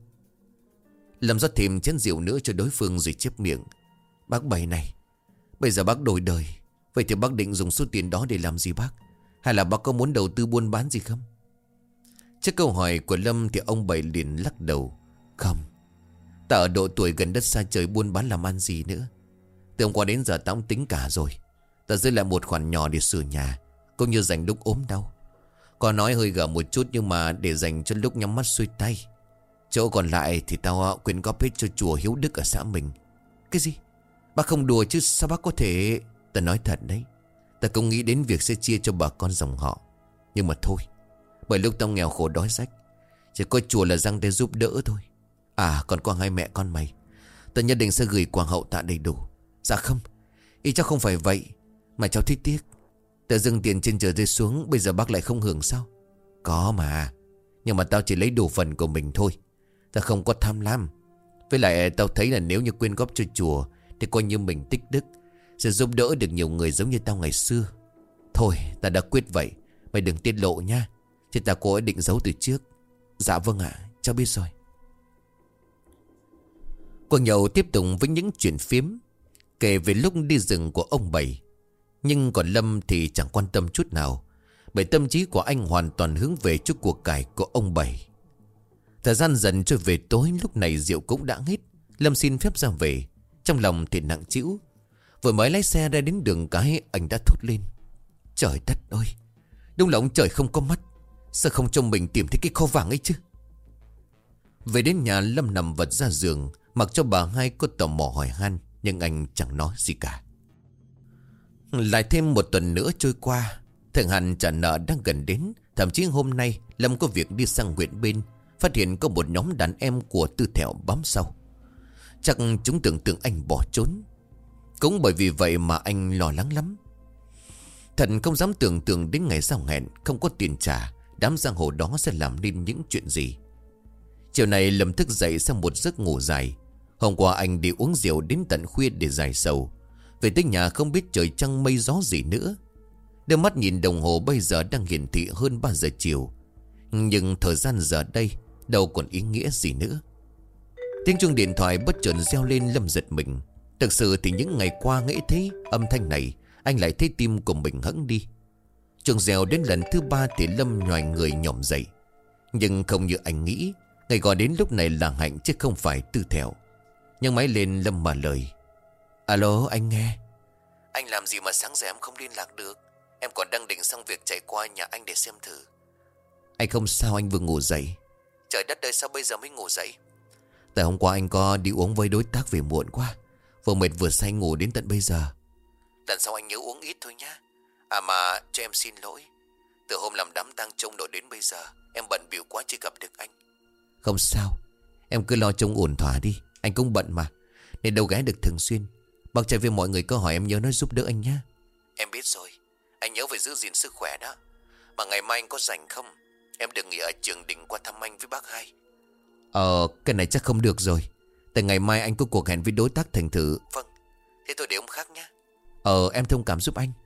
Lâm rót thêm chén rượu nữa cho đối phương rồi chép miệng. Bác Bảy này, bây giờ bác đổi đời, vậy thì bác định dùng số tiền đó để làm gì bác? Hay là bác có muốn đầu tư buôn bán gì không? Trước câu hỏi của Lâm thì ông Bảy liền lắc đầu. Không, ta ở độ tuổi gần đất xa trời, buôn bán làm ăn gì nữa. Từ hôm qua đến giờ ta cũng tính cả rồi. Ta giữ lại một khoản nhỏ để sửa nhà, cũng như dành lúc ốm đau. Có nói hơi gở một chút, nhưng mà để dành cho lúc nhắm mắt xuôi tay. Chỗ còn lại thì tao quyên góp hết cho chùa Hiếu Đức ở xã mình. Cái gì? Bác không đùa chứ, sao bác có thể... Ta nói thật đấy, ta cũng nghĩ đến việc sẽ chia cho bà con dòng họ. Nhưng mà thôi, bởi lúc tao nghèo khổ đói rách, chỉ có chùa là giăng tay giúp đỡ thôi. À còn có hai mẹ con mày, ta nhất định sẽ gửi quà hậu tạ đầy đủ. Dạ không, ý cháu không phải vậy, mà cháu thích tiếc. Tự dưng tiền trên trời rơi xuống, bây giờ bác lại không hưởng sao? Có mà, nhưng mà tao chỉ lấy đủ phần của mình thôi. Ta không có tham lam. Với lại tao thấy là nếu như quyên góp cho chùa thì coi như mình tích đức, sẽ giúp đỡ được nhiều người giống như tao ngày xưa. Thôi ta đã quyết vậy, mày đừng tiết lộ nha, chứ ta có ý định giấu từ trước. Dạ vâng ạ, à, cháu biết rồi. Cuộc nhậu tiếp tục với những chuyện phiếm, kể về lúc đi rừng của ông Bảy. Nhưng còn Lâm thì chẳng quan tâm chút nào, bởi tâm trí của anh hoàn toàn hướng về chút cuộc cải của ông Bảy. Thời gian dần trôi về tối, lúc này rượu cũng đã hết. Lâm xin phép ra về, trong lòng thì nặng trĩu. Vừa mới lái xe ra đến đường cái, anh đã thốt lên: Trời đất ơi, đúng là ông trời không có mắt. Sao không cho mình tìm thấy cái kho vàng ấy chứ? Về đến nhà, Lâm nằm vật ra giường, mặc cho bà hai có tò mò hỏi han, nhưng anh chẳng nói gì cả. Lại thêm một tuần nữa trôi qua, thằng Hàn trả nợ đang gần đến. Thậm chí hôm nay Lâm có việc đi sang huyện bên, phát hiện có một nhóm đàn em của Tư Thẹo bám sau. Chắc chúng tưởng tượng anh bỏ trốn. Cũng bởi vì vậy mà anh lo lắng lắm. Thần không dám tưởng tượng đến ngày giao hẹn, không có tiền trả, đám giang hồ đó sẽ làm nên những chuyện gì. Chiều nay Lâm thức dậy sau một giấc ngủ dài. Hôm qua anh đi uống rượu đến tận khuya để giải sầu. Về tới nhà không biết trời trăng mây gió gì nữa. Đưa mắt nhìn đồng hồ, bây giờ đang hiển thị hơn ba giờ chiều. Nhưng thời gian giờ đây đâu còn ý nghĩa gì nữa. Tiếng chuông điện thoại bất chợt reo lên. Lâm giật mình. Thực sự thì những ngày qua nghĩ thấy âm thanh này, anh lại thấy tim của mình hẫng đi. Chuông reo đến lần thứ ba thì Lâm nhoài người nhổm dậy. Nhưng không như anh nghĩ, ngày gọi đến lúc này là Hạnh chứ không phải Tư Thẹo. Nhưng máy lên, Lâm mà lời: Alo, anh nghe. Anh làm gì mà sáng giờ em không liên lạc được? Em còn đang định xong việc chạy qua nhà anh để xem thử. Anh không sao, anh vừa ngủ dậy. Trời đất ơi, sao bây giờ mới ngủ dậy? Tại hôm qua anh có đi uống với đối tác về muộn quá, vừa mệt vừa say ngủ đến tận bây giờ. Lần sau anh nhớ uống ít thôi nhá. À mà cho em xin lỗi, từ hôm làm đám tang trông đội đến bây giờ em bận bịu quá chưa gặp được anh. Không sao, em cứ lo trông ổn thỏa đi. Anh cũng bận mà, nên đâu ghé được thường xuyên. Bác trai với mọi người có hỏi em nhớ nói giúp đỡ anh nhá. Em biết rồi, anh nhớ phải giữ gìn sức khỏe đó. Mà ngày mai anh có rảnh không? Em được nghỉ ở trường định qua thăm anh với bác hai. Ờ, cái này chắc không được rồi. Tại ngày mai anh có cuộc hẹn với đối tác thành thử. Vâng, thế thôi để hôm khác nhá. Ờ, em thông cảm giúp anh.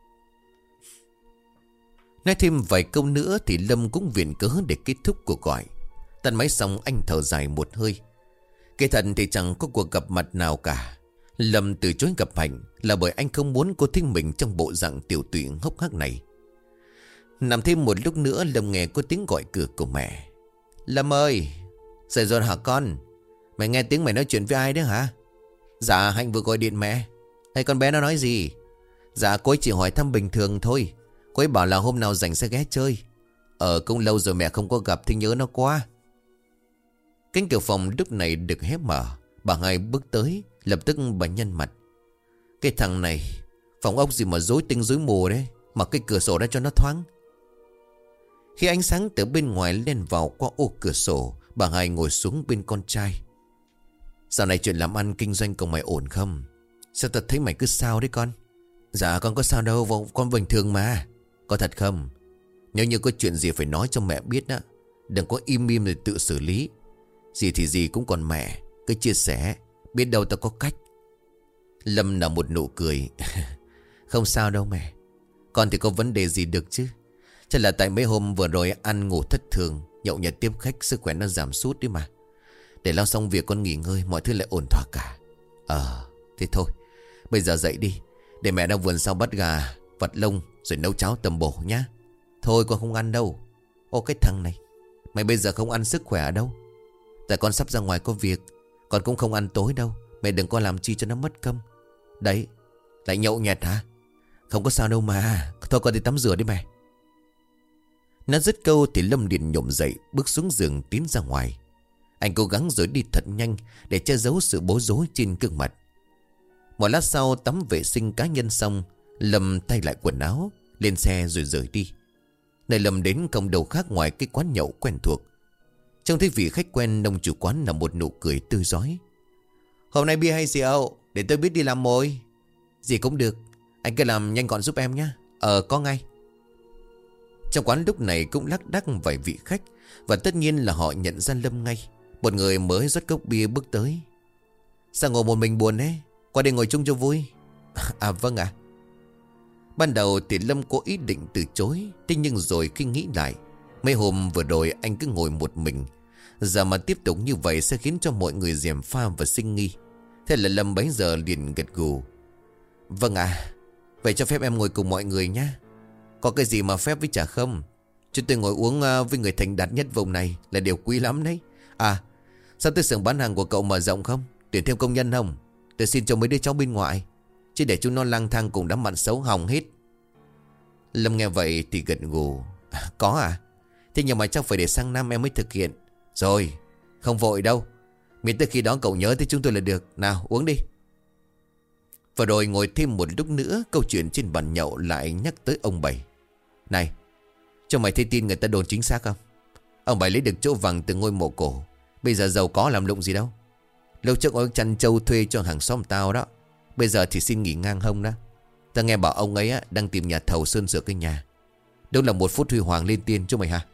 Nói thêm vài câu nữa thì Lâm cũng viện cớ để kết thúc cuộc gọi. Tắt máy xong anh thở dài một hơi. Kể thật thì chẳng có cuộc gặp mặt nào cả. Lâm từ chối gặp Hạnh là bởi anh không muốn cô thích mình trong bộ dạng tiểu tụy hốc hác này. Nằm thêm một lúc nữa, Lâm nghe có tiếng gọi cửa của mẹ. Lâm ơi, dậy rồi hả con? Mày nghe tiếng mày nói chuyện với ai đấy hả? Dạ, Hạnh vừa gọi điện mẹ. Hay con bé nó nói gì? Dạ, cô ấy chỉ hỏi thăm bình thường thôi. Cô ấy bảo là hôm nào rảnh sẽ ghé chơi. Ờ, cũng lâu rồi mẹ không có gặp thì nhớ nó quá. Cánh cửa phòng lúc này được hé mở. Bà hai bước tới, lập tức bà nhăn mặt. Cái thằng này, phòng ốc gì mà rối tinh rối mù đấy, mở cái cửa sổ ra cho nó thoáng. Khi ánh sáng từ bên ngoài lên vào qua ô cửa sổ, bà hai ngồi xuống bên con trai. Dạo này chuyện làm ăn kinh doanh của mày ổn không? Sao tao thấy mày cứ sao đấy con? Dạ con có sao đâu, con bình thường mà. Có thật không? Nếu như có chuyện gì phải nói cho mẹ biết á, đừng có im im rồi tự xử lý. Gì thì gì cũng còn mẹ, cứ chia sẻ, biết đâu tao có cách. Lâm nở một nụ cười. Không sao đâu mẹ, con thì có vấn đề gì được chứ. Chắc là tại mấy hôm vừa rồi ăn ngủ thất thường, nhậu nhẹt tiếp khách, sức khỏe nó giảm sút đi mà. Để lo xong việc con nghỉ ngơi, mọi thứ lại ổn thỏa cả. Ờ, thế thôi, bây giờ dậy đi, để mẹ ra vườn sau bắt gà, vặt lông rồi nấu cháo tầm bổ nhá. Thôi con không ăn đâu. Ô cái thằng này, mày bây giờ không ăn sức khỏe ở đâu? Tại con sắp ra ngoài có việc, con cũng không ăn tối đâu. Mày đừng có làm chi cho nó mất công. Đấy, lại nhậu nhẹt hả? Không có sao đâu mà. Thôi con đi tắm rửa đi mẹ. Nó dứt câu thì Lâm liền nhổm dậy, bước xuống giường tiến ra ngoài. Anh cố gắng rồi đi thật nhanh để che giấu sự bối rối trên gương mặt. Một lát sau tắm vệ sinh cá nhân xong, Lâm thay lại quần áo, lên xe rồi rời đi. Nơi Lâm đến không đâu khác ngoài cái quán nhậu quen thuộc. Trông thấy vị khách quen, ông chủ quán là một nụ cười tươi rói. Hôm nay bia hay rượu? Để tôi biết đi làm mồi. Gì cũng được, anh cứ làm nhanh gọn giúp em nhé. Ờ có ngay. Trong quán lúc này cũng lác đác vài vị khách, và tất nhiên là họ nhận ra Lâm ngay. Một người mới rót cốc bia bước tới. Sao ngồi một mình buồn thế? Qua đây ngồi chung cho vui. À vâng ạ. Ban đầu thì Lâm có ý định từ chối, thế nhưng rồi khi nghĩ lại, mấy hôm vừa rồi anh cứ ngồi một mình, giờ mà tiếp tục như vậy sẽ khiến cho mọi người gièm pha và sinh nghi. Thế là Lâm bấy giờ liền gật gù. Vâng ạ, à, vậy cho phép em ngồi cùng mọi người nhé. Có cái gì mà phép với chả không. Chúng tôi ngồi uống với người thành đạt nhất vùng này là điều quý lắm đấy. À, sao tới xưởng bán hàng của cậu mở rộng không? Tuyển thêm công nhân không? Tôi xin cho mấy đứa cháu bên ngoài. Chứ để chúng nó lang thang cùng đám bạn xấu hỏng hết. Lâm nghe vậy thì gật gù. À, có à? Thế nhưng mà chắc phải để sang năm em mới thực hiện. Rồi, không vội đâu. Miễn tới khi đó cậu nhớ tới chúng tôi là được. Nào uống đi. Và rồi ngồi thêm một lúc nữa, câu chuyện trên bàn nhậu lại nhắc tới ông Bảy. Này, cho mày thấy tin người ta đồn chính xác không? Ông Bảy lấy được chỗ vàng từ ngôi mộ cổ. Bây giờ giàu có làm lụng gì đâu. Lâu trước ông chăn trâu thuê cho hàng xóm tao đó. Bây giờ thì xin nghỉ ngang hông đó. Ta nghe bảo ông ấy á, đang tìm nhà thầu sơn sửa cái nhà. Đúng là một phút huy hoàng lên tiên cho mày hả?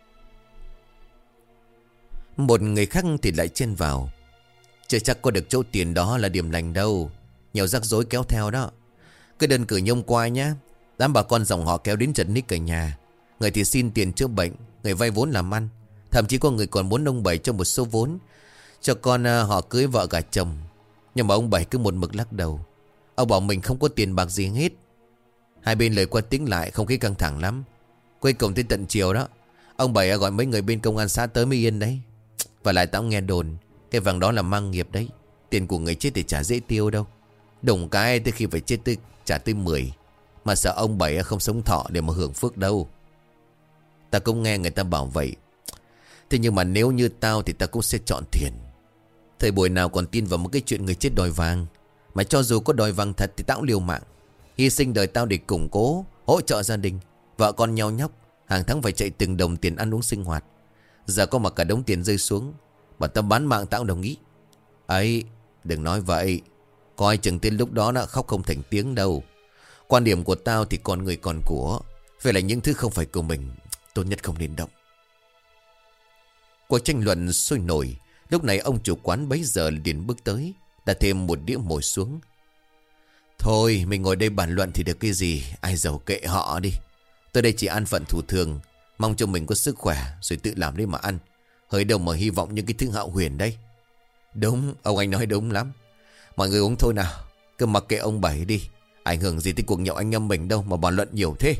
Một người khác thì lại chen vào. Chưa chắc có được chỗ tiền đó là điểm lành đâu. Nhiều rắc rối kéo theo đó. Cứ đơn cử nhông qua nhá. Đám bà con dòng họ kéo đến trần ních cả nhà. Người thì xin tiền chữa bệnh, người vay vốn làm ăn. Thậm chí có người còn muốn ông Bảy cho một số vốn cho con họ cưới vợ gả chồng. Nhưng mà ông Bảy cứ một mực lắc đầu. Ông bảo mình không có tiền bạc gì hết. Hai bên lời qua tiếng lại, không khí căng thẳng lắm. Cuối cùng tới tận chiều đó, ông Bảy gọi mấy người bên công an xã tới mới yên đấy. Và lại tao nghe đồn cái vàng đó là mang nghiệp đấy. Tiền của người chết thì chả dễ tiêu đâu. Đùng cái tới khi phải chết tới trả tới mười. Mà sợ ông Bảy không sống thọ để mà hưởng phước đâu. Ta cũng nghe người ta bảo vậy. Thế nhưng mà nếu như tao thì ta cũng sẽ chọn tiền. Thời buổi nào còn tin vào một cái chuyện người chết đòi vàng. Mà cho dù có đòi vàng thật thì tao cũng liều mạng. Hy sinh đời tao để củng cố, hỗ trợ gia đình, vợ con nhau nhóc. Hàng tháng phải chạy từng đồng tiền ăn uống sinh hoạt. Giờ có mà cả đống tiền rơi xuống. Mà tao bán mạng tao cũng đồng ý. Ấy, đừng nói vậy. Coi chừng tới lúc đó đã khóc không thành tiếng đâu. Quan điểm của tao thì còn người còn của. Vậy là những thứ không phải của mình, tốt nhất không nên động. Cuộc tranh luận sôi nổi. Lúc này ông chủ quán bấy giờ liền bước tới, đặt thêm một đĩa mồi xuống. Thôi mình ngồi đây bàn luận thì được cái gì. Ai giàu kệ họ đi. Tôi đây chỉ an phận thủ thường. Mong cho mình có sức khỏe rồi tự làm đấy mà ăn. Hơi đâu mà hy vọng những cái thứ hão huyền đây. Đúng, ông anh nói đúng lắm. Mọi người uống thôi nào. Cứ mặc kệ ông Bảy đi. Ảnh hưởng gì tới cuộc nhậu anh em mình đâu mà bàn luận nhiều thế.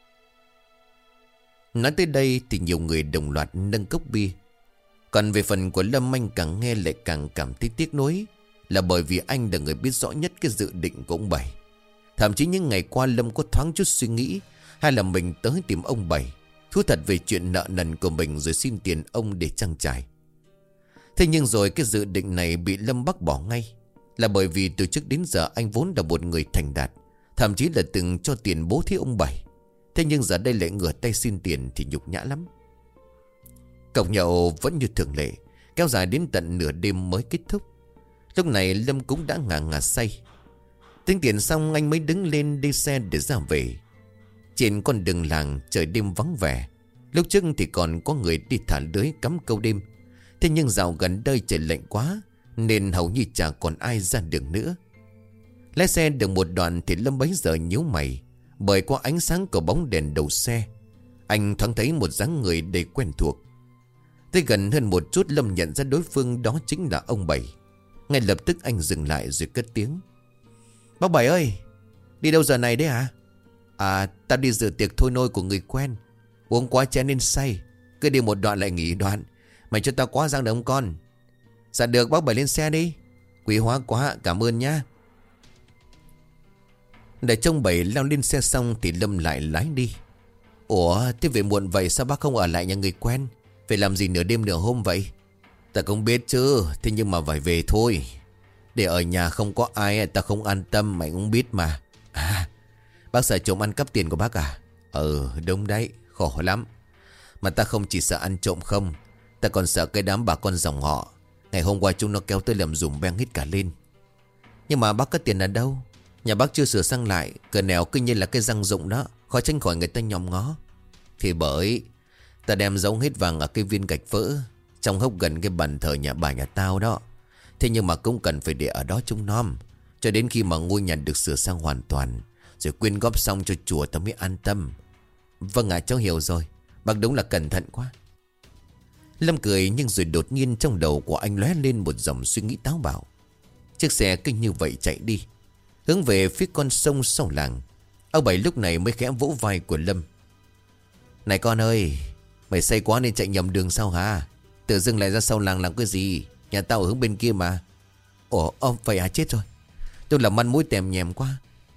Nói tới đây thì nhiều người đồng loạt nâng cốc bia. Còn về phần của Lâm, anh càng nghe lại càng cảm thấy tiếc nuối. Là bởi vì anh là người biết rõ nhất cái dự định của ông Bảy. Thậm chí những ngày qua Lâm có thoáng chút suy nghĩ. Hay là mình tới tìm ông Bảy, thú thật về chuyện nợ nần của mình rồi xin tiền ông để trang trải. Thế nhưng rồi cái dự định này bị Lâm bác bỏ ngay. Là bởi vì từ trước đến giờ anh vốn là một người thành đạt. Thậm chí là từng cho tiền bố thí ông Bảy. Thế nhưng giờ đây lại ngửa tay xin tiền thì nhục nhã lắm. Cổng nhậu vẫn như thường lệ, kéo dài đến tận nửa đêm mới kết thúc. Lúc này Lâm cũng đã ngà ngà say. Tính tiền xong anh mới đứng lên đi xe để ra về. Trên con đường làng trời đêm vắng vẻ. Lúc trước thì còn có người đi thả lưới cắm câu đêm. Thế nhưng dạo gần đây trời lạnh quá nên hầu như chả còn ai ra đường nữa. Lái xe được một đoạn thì Lâm bấy giờ nhíu mày. Bởi qua ánh sáng của bóng đèn đầu xe, anh thoáng thấy một dáng người đầy quen thuộc. Tới gần hơn một chút Lâm nhận ra đối phương đó chính là ông Bảy. Ngay lập tức anh dừng lại rồi cất tiếng. Bác Bảy ơi, đi đâu giờ này đấy hả? À, tao đi dự tiệc thôi nôi của người quen. Uống quá chén nên say. Cứ đi một đoạn lại nghỉ đoạn. Mày cho tao quá giang được không con? Dạ được, bác Bảy lên xe đi. Quý hóa quá, cảm ơn nhá. Để trông Bảy leo lên xe xong thì Lâm lại lái đi. Ủa, thế về muộn vậy sao bác không ở lại nhà người quen? Phải làm gì nửa đêm nửa hôm vậy? Ta cũng biết chứ, thế nhưng mà phải về thôi. Để ở nhà không có ai ta không an tâm, mày cũng biết mà. À, bác sợ trộm ăn cắp tiền của bác à? Ừ, đúng đấy, khổ lắm. Mà ta không chỉ sợ ăn trộm không, ta còn sợ cái đám bà con dòng họ. Ngày hôm qua chúng nó kéo tới làm dùm beng hết cả lên. Nhưng mà bác có tiền ở đâu? Nhà bác chưa sửa sang lại, cờ nẻo cứ như là cái răng rụng đó, khó tránh khỏi người ta nhòm ngó. Thì bởi ta đem giấu hết vàng ở cái viên gạch vỡ trong hốc gần cái bàn thờ nhà bà nhà tao đó. Thế nhưng mà cũng cần phải để ở đó trông nom, cho đến khi mà ngôi nhà được sửa sang hoàn toàn, rồi quyên góp xong cho chùa ta mới an tâm. Vâng ạ, cháu hiểu rồi. Bác đúng là cẩn thận quá. Lâm cười nhưng rồi đột nhiên trong đầu của anh lóe lên một dòng suy nghĩ táo bạo. Chiếc xe cứ như vậy chạy đi, hướng về phía con sông sau làng. Ông Bảy lúc này mới khẽ vỗ vai của Lâm. Này con ơi, mày say quá nên chạy nhầm đường sao hả? Tự dưng lại ra sau làng làm cái gì? Nhà tao ở hướng bên kia mà. Ồ, ông vậy à, chết rồi. Tôi làm ăn mũi tèm nhèm quá.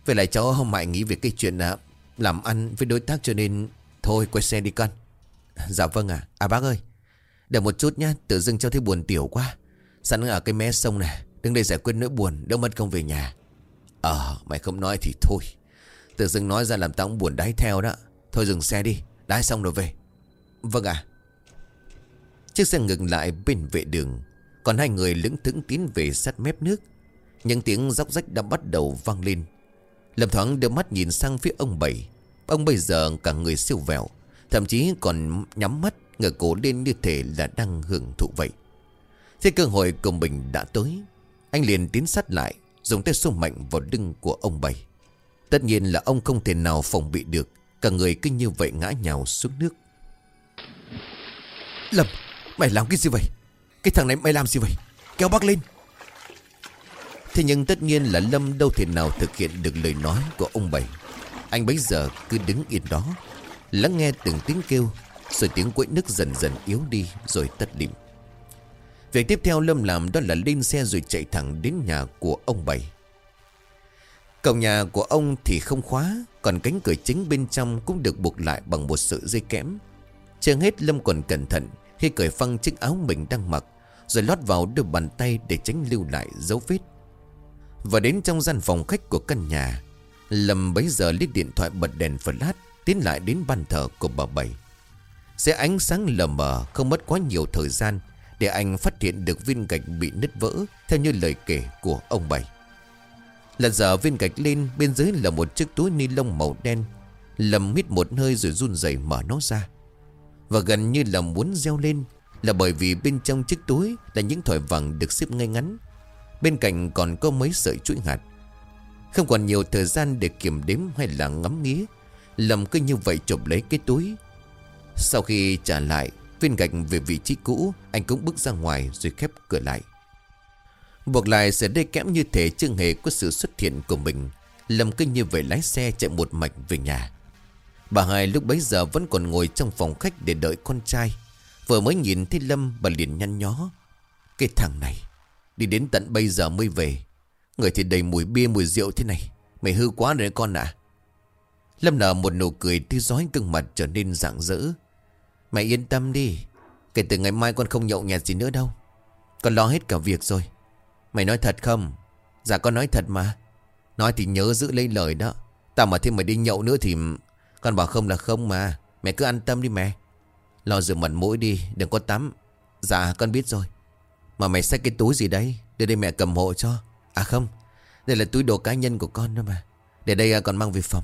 Vậy lại cháu không mãi nghĩ về cái chuyện à, làm ăn với đối tác cho nên thôi quay xe đi con. Dạ vâng ạ. À bác ơi, đợi một chút nhá, tự dưng cháu thấy buồn tiểu quá. Sẵn ở cái mé sông này, đứng đây giải quyết nỗi buồn, đỡ mất công về nhà. Ờ mày không nói thì thôi, tự dưng nói ra làm tao cũng buồn đái theo đó. Thôi dừng xe đi, đái xong rồi về. Vâng ạ. Chiếc xe ngừng lại bên vệ đường. Còn hai người lững thững tiến về sát mép nước. Những tiếng róc rách đã bắt đầu vang lên. Lâm thoáng đưa mắt nhìn sang phía ông Bảy. Ông bây giờ cả người siêu vẹo, thậm chí còn nhắm mắt ngửa cổ lên như thể là đang hưởng thụ vậy. Thế cơ hội của mình đã tới. Anh liền tiến sát lại, dùng tay xô mạnh vào lưng của ông Bảy. Tất nhiên là ông không thể nào phòng bị được. Cả người cứ như vậy ngã nhào xuống nước. Lâm, mày làm cái gì vậy? Cái thằng này mày làm gì vậy? Kéo bác lên. Thế nhưng tất nhiên là Lâm đâu thể nào thực hiện được lời nói của ông Bảy. Anh bấy giờ cứ đứng yên đó, lắng nghe từng tiếng kêu. Rồi tiếng quẫy nước dần dần yếu đi rồi tắt lịm. Việc tiếp theo Lâm làm đó là lên xe rồi chạy thẳng đến nhà của ông Bảy. Cổng nhà của ông thì không khóa, còn cánh cửa chính bên trong cũng được buộc lại bằng một sợi dây kẽm. Chưa hết Lâm còn cẩn thận khi cởi phăng chiếc áo mình đang mặc, rồi lót vào đôi bàn tay để tránh lưu lại dấu vết. Và đến trong gian phòng khách của căn nhà, Lâm bấy giờ lấy điện thoại bật đèn flash tiến lại đến bàn thờ của bà Bảy. Sẽ ánh sáng lờ mờ, không mất quá nhiều thời gian để anh phát hiện được viên gạch bị nứt vỡ theo như lời kể của ông Bảy. Lật dở viên gạch lên, bên dưới là một chiếc túi ni lông màu đen. Lâm hít một hơi rồi run rẩy mở nó ra. Và gần như là muốn reo lên, là bởi vì bên trong chiếc túi là những thỏi vàng được xếp ngay ngắn. Bên cạnh còn có mấy sợi chuỗi hạt. Không còn nhiều thời gian để kiểm đếm hay là ngắm nghía, Lâm cứ như vậy chộp lấy cái túi. Sau khi trả lại viên gạch về vị trí cũ, anh cũng bước ra ngoài rồi khép cửa lại. Buộc lại sợi dây kẽm như thể chưa hề có sự xuất hiện của mình, Lâm cứ như vậy lái xe chạy một mạch về nhà. Bà Hai lúc bấy giờ vẫn còn ngồi trong phòng khách để đợi con trai. Vừa mới nhìn thấy Lâm, bà liền nhăn nhó. Cái thằng này đi đến tận bây giờ mới về, người thì đầy mùi bia mùi rượu thế này, mày hư quá rồi con ạ. Lâm nở một nụ cười tươi rói, gương mặt trở nên rạng rỡ. Mày yên tâm đi, kể từ ngày mai con không nhậu nhẹt gì nữa đâu. Con lo hết cả việc rồi. Mày nói thật không? Dạ con nói thật mà. Nói thì nhớ giữ lấy lời đó. Tao mà thêm mày đi nhậu nữa thì con bảo không là không mà. Mẹ cứ an tâm đi mẹ. Lo rửa mặt mũi đi, đừng có tắm. Dạ con biết rồi. Mà mày xách cái túi gì đấy? Đưa đây mẹ cầm hộ cho. À không, đây là túi đồ cá nhân của con đó mà. Để đây còn mang về phòng.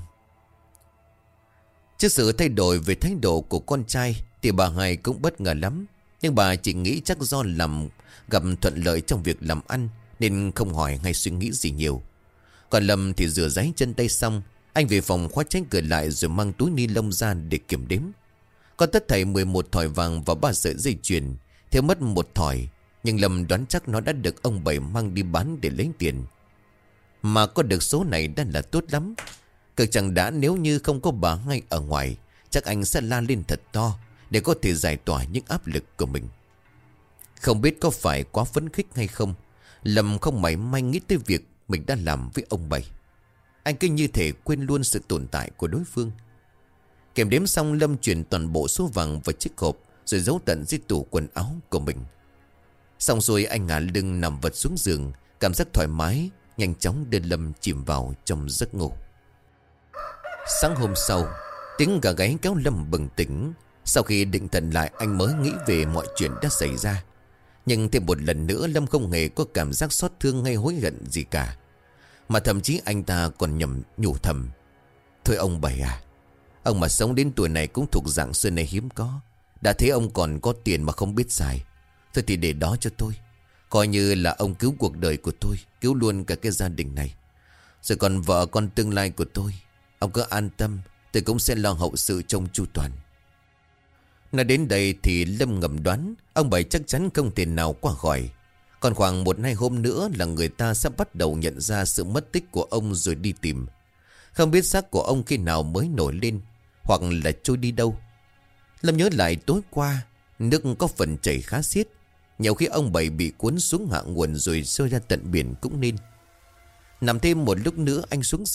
Trước sự thay đổi về thái độ của con trai thì bà Hai cũng bất ngờ lắm. Nhưng bà chỉ nghĩ chắc do làm gặp thuận lợi trong việc làm ăn nên không hỏi hay suy nghĩ gì nhiều. Còn Lâm thì rửa ráy chân tay xong, anh về phòng khóa trái cửa lại rồi mang túi ni lông ra để kiểm đếm. Có tất thảy mười một thỏi vàng và ba sợi dây chuyền, thiếu mất một thỏi. Nhưng Lâm đoán chắc nó đã được ông Bảy mang đi bán để lấy tiền. Mà có được số này đã là tốt lắm. Cực chẳng đã nếu như không có bà ngay ở ngoài, chắc anh sẽ la lên thật to để có thể giải tỏa những áp lực của mình. Không biết có phải quá phấn khích hay không, Lâm không mảy may nghĩ tới việc mình đã làm với ông Bảy. Anh cứ như thể quên luôn sự tồn tại của đối phương. Kiểm đếm xong, Lâm chuyển toàn bộ số vàng vào chiếc hộp rồi giấu tận dưới tủ quần áo của mình. Xong rồi anh ngả lưng nằm vật xuống giường, cảm giác thoải mái nhanh chóng đưa Lâm chìm vào trong giấc ngủ. Sáng hôm sau, tiếng gà gáy kéo Lâm bừng tỉnh. Sau khi định thần lại, anh mới nghĩ về mọi chuyện đã xảy ra. Nhưng thêm một lần nữa, Lâm không hề có cảm giác xót thương hay hối hận gì cả. Mà thậm chí anh ta còn nhầm nhủ thầm. Thôi ông Bảy à, ông mà sống đến tuổi này cũng thuộc dạng xưa này hiếm có. Đã thế ông còn có tiền mà không biết xài. Thôi thì để đó cho tôi. Coi như là ông cứu cuộc đời của tôi, cứu luôn cả cái gia đình này. Rồi còn vợ con tương lai của tôi, ông cứ an tâm, tôi cũng sẽ lo hậu sự trông chu toàn. Nói đến đây thì Lâm ngầm đoán ông Bảy chắc chắn không thể nào qua khỏi. Còn khoảng một hai hôm nữa là người ta sẽ bắt đầu nhận ra sự mất tích của ông rồi đi tìm. Không biết xác của ông khi nào mới nổi lên, hoặc là trôi đi đâu. Lâm nhớ lại tối qua, nước có phần chảy khá xiết. Nhiều khi ông Bảy bị cuốn xuống hạ nguồn rồi rơi ra tận biển cũng nên. Nằm thêm một lúc nữa anh xuống giường,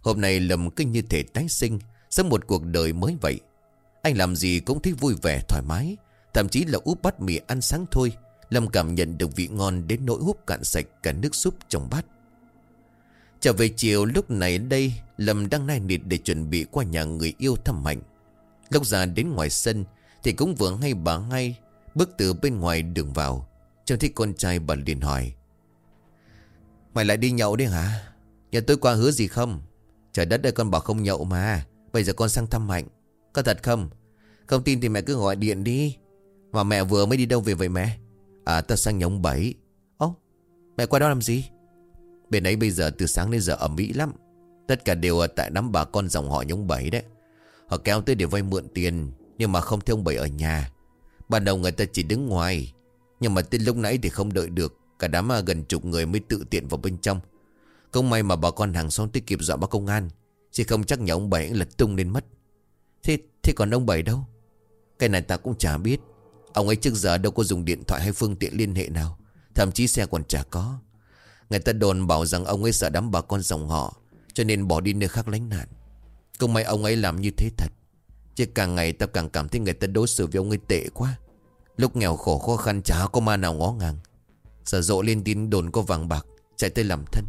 Hôm nay Lâm cứ như thể tái sinh, sống một cuộc đời mới vậy. Anh làm gì cũng thấy vui vẻ thoải mái. Thậm chí là úp bát mì ăn sáng thôi, Lâm cảm nhận được vị ngon đến nỗi húp cạn sạch cả nước súp trong bát. Trở về chiều lúc này đây, Lâm đang nai nịt để chuẩn bị qua nhà người yêu thăm Hạnh. Lúc ra đến ngoài sân thì cũng vừa hay bà ngay bước từ bên ngoài đường vào. Trông thấy con trai bà liền hỏi: "Mày lại đi nhậu đấy hả? Nhà tôi qua hứa gì không?" "Trời đất ơi, con bảo không nhậu mà. Bây giờ con sang thăm Hạnh. Có thật không? Không tin thì mẹ cứ gọi điện đi. Mà mẹ vừa mới đi đâu về vậy mẹ?" "À, tao sang nhà ông Bảy." "Ố, mẹ qua đó làm gì?" "Bên ấy bây giờ từ sáng đến giờ ầm ĩ lắm. Tất cả đều tại đám bà con dòng họ nhà ông Bảy đấy. Họ kéo tới để vay mượn tiền, nhưng mà không thấy ông Bảy ở nhà. Ban đầu người ta chỉ đứng ngoài, nhưng mà tới lúc nãy thì không đợi được. Cả đám gần chục người mới tự tiện vào bên trong. Không may mà bà con hàng xóm tới kịp dọa báo công an, chứ không chắc nhà ông Bảy lật tung lên mất." Thế, thế còn ông Bảy đâu?" "Cái này ta cũng chả biết. Ông ấy trước giờ đâu có dùng điện thoại hay phương tiện liên hệ nào. Thậm chí xe còn chả có. Người ta đồn bảo rằng ông ấy sợ đám bà con dòng họ, cho nên bỏ đi nơi khác lánh nạn. Không may ông ấy làm như thế thật. Chứ càng ngày tao càng cảm thấy người ta đối xử với ông ấy tệ quá. Lúc nghèo khổ khó khăn chả có ma nào ngó ngàng. Giờ rộ lên tin đồn có vàng bạc, chạy tới làm thân."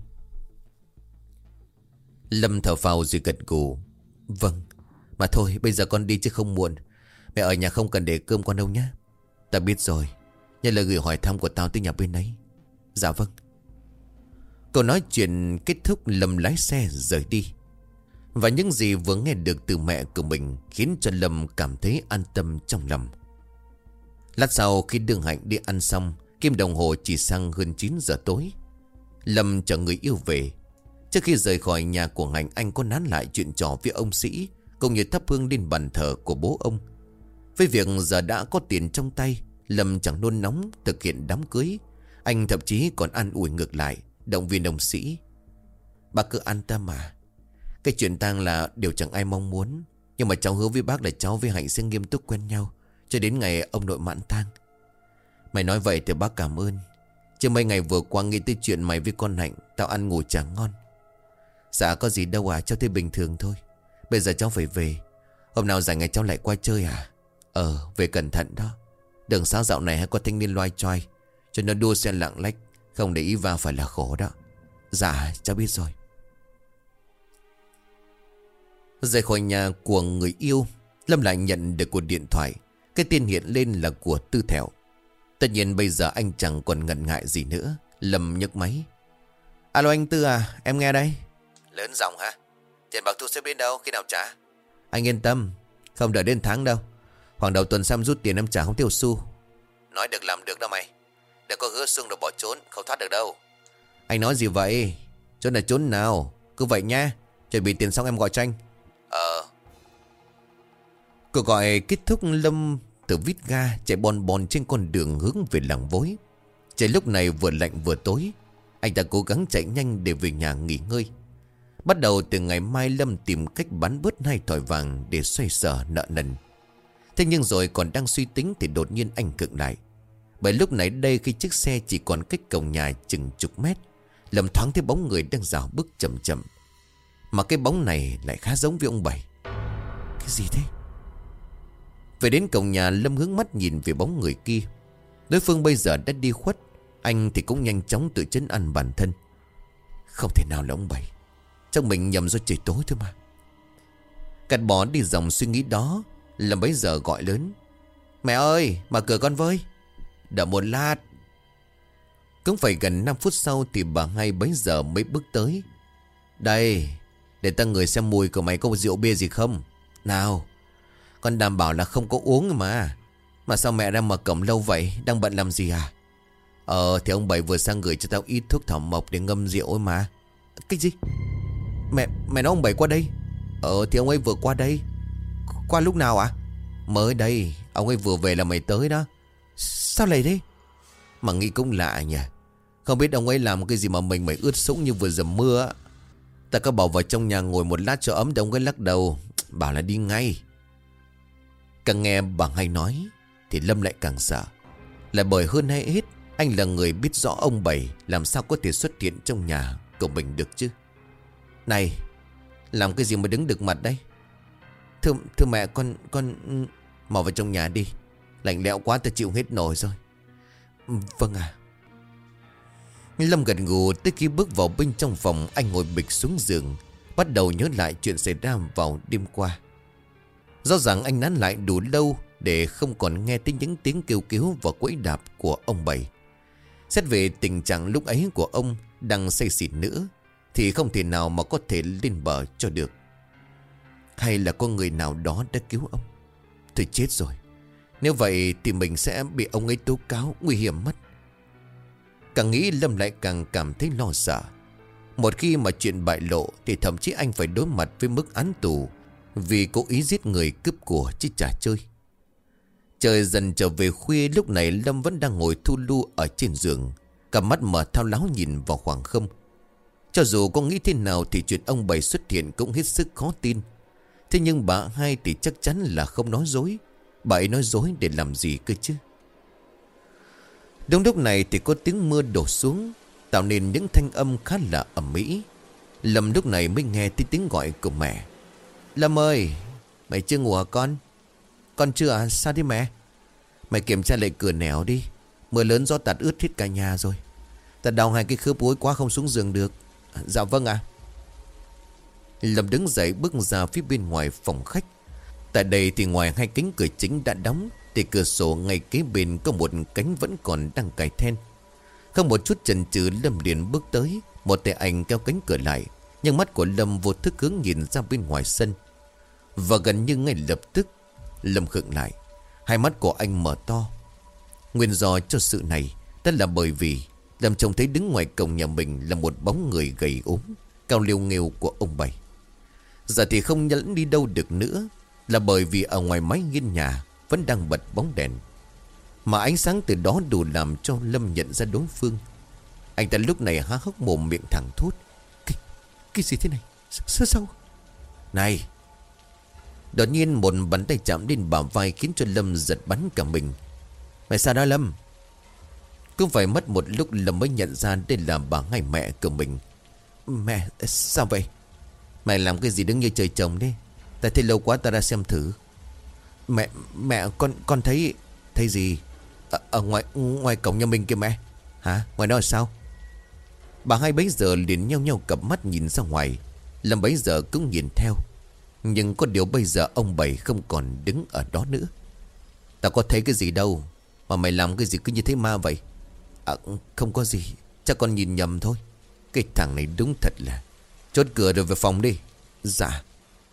Lâm thở phào rồi gật gù: "Vâng, mà thôi bây giờ con đi chứ không muộn. Mẹ ở nhà không cần để cơm con đâu nhé." "Ta biết rồi. Nhớ lời gửi hỏi thăm của tao tới nhà bên ấy." "Dạ vâng." Câu nói chuyện kết thúc, Lâm lái xe rời đi. Và những gì vừa nghe được từ mẹ của mình khiến cho Lâm cảm thấy an tâm trong lòng. Lát sau khi đưa Hạnh đi ăn xong, kim đồng hồ chỉ sang hơn chín giờ tối. Lâm chở người yêu về. Trước khi rời khỏi nhà của Hạnh, anh có nán lại chuyện trò với ông Sĩ, cũng như thắp hương lên bàn thờ của bố ông. Với việc giờ đã có tiền trong tay, Lâm chẳng nôn nóng thực hiện đám cưới. Anh thậm chí còn an ủi ngược lại, động viên ông Sĩ: "Bác cứ an tâm mà. Cái chuyện tang là điều chẳng ai mong muốn, nhưng mà cháu hứa với bác là cháu với Hạnh sẽ nghiêm túc quen nhau cho đến ngày ông nội mãn tang." "Mày nói vậy thì bác cảm ơn. Chứ mấy ngày vừa qua nghĩ tới chuyện mày với con Hạnh, tao ăn ngủ chẳng ngon." "Dạ có gì đâu à, cháu thấy bình thường thôi. Bây giờ cháu phải về. Hôm nào rảnh ngày cháu lại qua chơi à?" "Ờ, về cẩn thận đó. Đường xá dạo này hay có thanh niên loai choai, cho nó đua xe lạng lách, không để ý vào phải là khổ đó." "Dạ cháu biết rồi." Rời khỏi nhà của người yêu, Lâm lại nhận được cuộc điện thoại. Cái tên hiện lên là của Tư Thẹo. Tất nhiên bây giờ anh chẳng còn ngần ngại gì nữa. Lâm nhấc máy: "Alo anh Tư à, em nghe đây." "Lớn giọng hả? Tiền bạc thu xếp đến đâu, khi nào trả?" "Anh yên tâm, không đợi đến tháng đâu. Khoảng đầu tuần sau rút tiền em trả không tiêu xu." "Nói được làm được đâu mày. Đừng có hứa xương rồi bỏ trốn, không thoát được đâu." "Anh nói gì vậy? Trốn là trốn nào? Cứ vậy nha. Chuẩn bị tiền xong em gọi cho anh." "Ờ." Cuộc gọi kết thúc, Lâm từ vít ga chạy bon bon trên con đường hướng về làng Vối. Trời lúc này vừa lạnh vừa tối. Anh ta cố gắng chạy nhanh để về nhà nghỉ ngơi. Bắt đầu từ ngày mai, Lâm tìm cách bán bớt hai thỏi vàng để xoay sở nợ nần. Thế nhưng rồi còn đang suy tính thì đột nhiên anh khựng lại. Bởi lúc này đây, khi chiếc xe chỉ còn cách cổng nhà chừng chục mét, Lâm thoáng thấy bóng người đang dạo bước chậm chậm. Mà cái bóng này lại khá giống với ông Bảy. Cái gì thế? Về đến cổng nhà, Lâm hướng mắt nhìn về bóng người kia. Đối phương bây giờ đã đi khuất. Anh thì cũng nhanh chóng tự trấn an bản thân: không thể nào là ông Bảy. Chắc mình nhầm do trời tối thôi mà. Cắt bỏ đi dòng suy nghĩ đó, Lâm bấy giờ gọi lớn: "Mẹ ơi, mở cửa con với." "Đợi một lát." Cũng phải gần năm phút sau thì bà hai bấy giờ mới bước tới. "Đây, để ta ngửi xem mùi của mày có rượu bia gì không. Nào, con đảm bảo là không có uống mà. Mà sao mẹ ra mở cổng lâu vậy, đang bận làm gì à?" "Ờ thì ông Bảy vừa sang gửi cho tao ít thuốc thảo mộc để ngâm rượu ấy mà." "Cái gì? Mẹ, mẹ nói ông Bảy qua đây?" "Ờ thì ông ấy vừa qua đây." "Qua lúc nào ạ?" "Mới đây, ông ấy vừa về là mày tới đó." "Sao lại thế?" "Mà nghĩ cũng lạ nhỉ. Không biết ông ấy làm cái gì mà mình mày ướt sũng như vừa dầm mưa á. Ta có bảo vào trong nhà ngồi một lát cho ấm thì ông ấy lắc đầu, bảo là đi ngay." Càng nghe bà hai nói thì Lâm lại càng sợ. Là bởi hơn hay hết, anh là người biết rõ ông Bảy làm sao có thể xuất hiện trong nhà của mình được chứ. "Này, Làm cái gì mà đứng được mặt đây? Thưa, thưa mẹ con con mau vào trong nhà đi. Lạnh lẽo quá, ta chịu hết nổi rồi. Vâng à. Lâm gật gù. Tới khi bước vào bên trong phòng, anh ngồi bịch xuống giường, bắt đầu nhớ lại chuyện xảy ra vào đêm qua. Rõ ràng anh nán lại đủ lâu để không còn nghe thấy những tiếng kêu cứu và quẫy đạp của ông Bảy. Xét về tình trạng lúc ấy của ông đang say xỉn nữa thì không thể nào mà có thể lên bờ cho được. Hay là có người nào đó đã cứu ông? Thôi chết rồi. Nếu vậy thì mình sẽ bị ông ấy tố cáo, nguy hiểm mất. Càng nghĩ Lâm lại càng cảm thấy lo sợ. Một khi mà chuyện bại lộ thì thậm chí anh phải đối mặt với mức án tù vì cố ý giết người, cướp của chứ chả chơi. Trời dần trở về khuya, lúc này Lâm vẫn đang ngồi thu lu ở trên giường, cặp mắt mở thao láo nhìn vào khoảng không. Cho dù có nghĩ thế nào thì chuyện ông Bảy xuất hiện cũng hết sức khó tin. Thế nhưng bà hai thì chắc chắn là không nói dối. Bà ấy nói dối để làm gì cơ chứ? Đúng lúc này thì có tiếng mưa đổ xuống, tạo nên những thanh âm khá là ầm ĩ. Lâm lúc này mới nghe thấy tiếng gọi của mẹ. Lâm ơi, mày chưa ngủ hả con? Con chưa à? Sao thế mẹ? Mày kiểm tra lại cửa nẻo đi. Mưa lớn gió tạt ướt hết cả nhà rồi. Ta đau hai cái khớp gối quá không xuống giường được. Dạ vâng ạ. Lâm đứng dậy bước ra phía bên ngoài phòng khách. Tại đây thì ngoài hai cánh cửa chính đã đóng thì cửa sổ ngay kế bên có một cánh vẫn còn đang cài then. Không một chút chần chừ, Lâm liền bước tới. Một tay anh kéo cánh cửa lại, nhưng mắt của Lâm vô thức hướng nhìn ra bên ngoài sân. Và gần như ngay lập tức Lâm khựng lại. Hai mắt của anh mở to. Nguyên do cho sự này đó là bởi vì Lâm trông thấy đứng ngoài cổng nhà mình là một bóng người gầy ốm, cao liêu nghêu của ông Bảy. Giờ thì không nhẫn đi đâu được nữa, là bởi vì ở ngoài mái hiên nhà vẫn đang bật bóng đèn, mà ánh sáng từ đó đủ làm cho Lâm nhận ra đối phương. Anh ta lúc này há hốc mồm miệng thẳng thốt. Cái, cái gì thế này? Sao sao? Này! Đột nhiên một bàn tay chạm lên bả vai khiến cho Lâm giật bắn cả mình. Mày sao đó Lâm? Cũng phải mất một lúc Lâm mới nhận ra đây là bà ngay mẹ của mình. Mẹ, sao vậy? Mày làm cái gì đứng như trời trồng đấy? Ta thấy lâu quá ta ra xem thử. Mẹ, mẹ, con con thấy... Thấy gì? Ở, ở ngoài ngoài cổng nhà mình kìa mẹ. Hả? Ngoài đó là sao? Bà hai bấy giờ liền nheo nheo cặp mắt nhìn ra ngoài. Lâm bấy giờ cũng nhìn theo. Nhưng có điều bây giờ ông Bảy không còn đứng ở đó nữa. Tao có thấy cái gì đâu mà mày làm cái gì cứ như thế ma vậy? À, không có gì, chắc con nhìn nhầm thôi. Cái thằng này đúng thật là... Chốt cửa rồi về phòng đi. Dạ.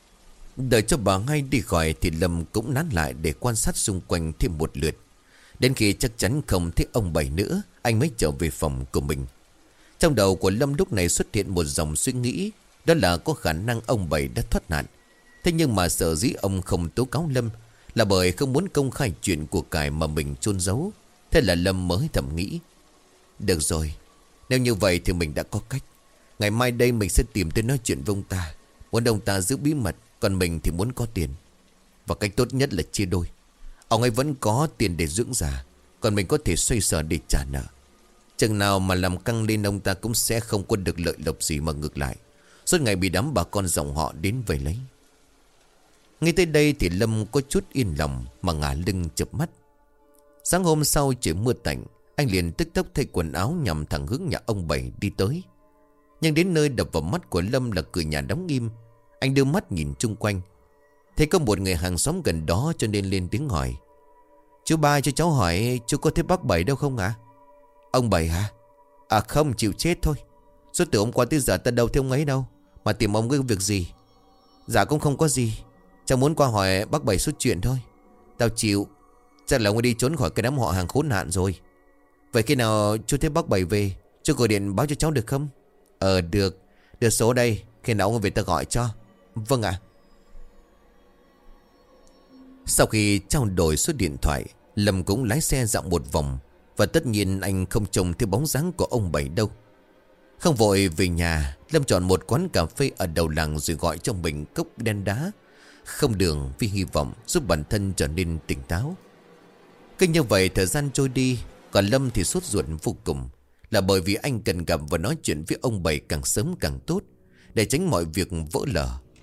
Đợi cho bà ngay đi khỏi thì Lâm cũng nán lại để quan sát xung quanh thêm một lượt. Đến khi chắc chắn không thấy ông Bảy nữa, anh mới trở về phòng của mình. Trong đầu của Lâm lúc này xuất hiện một dòng suy nghĩ, đó là có khả năng ông Bảy đã thoát nạn. Thế nhưng mà sợ dĩ ông không tố cáo Lâm là bởi không muốn công khai chuyện của cải mà mình chôn giấu. Thế là Lâm mới thầm nghĩ, được rồi, nếu như vậy thì mình đã có cách. Ngày mai đây mình sẽ tìm tới nói chuyện với ông ta. Muốn ông ta giữ bí mật, còn mình thì muốn có tiền. Và cách tốt nhất là chia đôi. Ông ấy vẫn có tiền để dưỡng già, còn mình có thể xoay sở để trả nợ. Chừng nào mà làm căng lên ông ta cũng sẽ không có được lợi lộc gì, mà ngược lại suốt ngày bị đám bà con dòng họ đến vây lấy. Ngay tới đây thì Lâm có chút yên lòng mà ngả lưng chợp mắt. Sáng hôm sau trời mưa tạnh, anh liền tức tốc thay quần áo nhằm thẳng hướng nhà ông Bảy đi tới. Nhưng đến nơi đập vào mắt của Lâm là cửa nhà đóng im. Anh đưa mắt nhìn chung quanh, thấy có một người hàng xóm gần đó cho nên lên tiếng hỏi. Chú ba cho cháu hỏi chú có thấy bác Bảy đâu không ạ? À? Ông Bảy hả? À không, chịu chết thôi. Suốt từ hôm qua tới giờ ta đâu thấy ông ấy đâu, mà tìm ông cái việc gì? Dạ cũng không có gì, cháu muốn qua hỏi bác Bảy chút chuyện thôi. Tao chịu. Chắc là ông ấy đi trốn khỏi cái đám họ hàng khốn nạn rồi. Vậy khi nào chú thấy bác Bảy về, chú gọi điện báo cho cháu được không? Ờ được. Đưa số đây, khi nào ông về ta gọi cho. Vâng ạ. Sau khi trao đổi số điện thoại, Lâm cũng lái xe dạo một vòng. Và tất nhiên anh không trông thấy bóng dáng của ông Bảy đâu. Không vội về nhà, Lâm chọn một quán cà phê ở đầu làng rồi gọi cho mình cốc đen đá không đường, vì hy vọng giúp bản thân trở nên tỉnh táo. Cứ như vậy thời gian trôi đi, còn Lâm thì sốt ruột vô cùng. Là bởi vì anh cần gặp và nói chuyện với ông Bảy càng sớm càng tốt, để tránh mọi việc vỡ lở.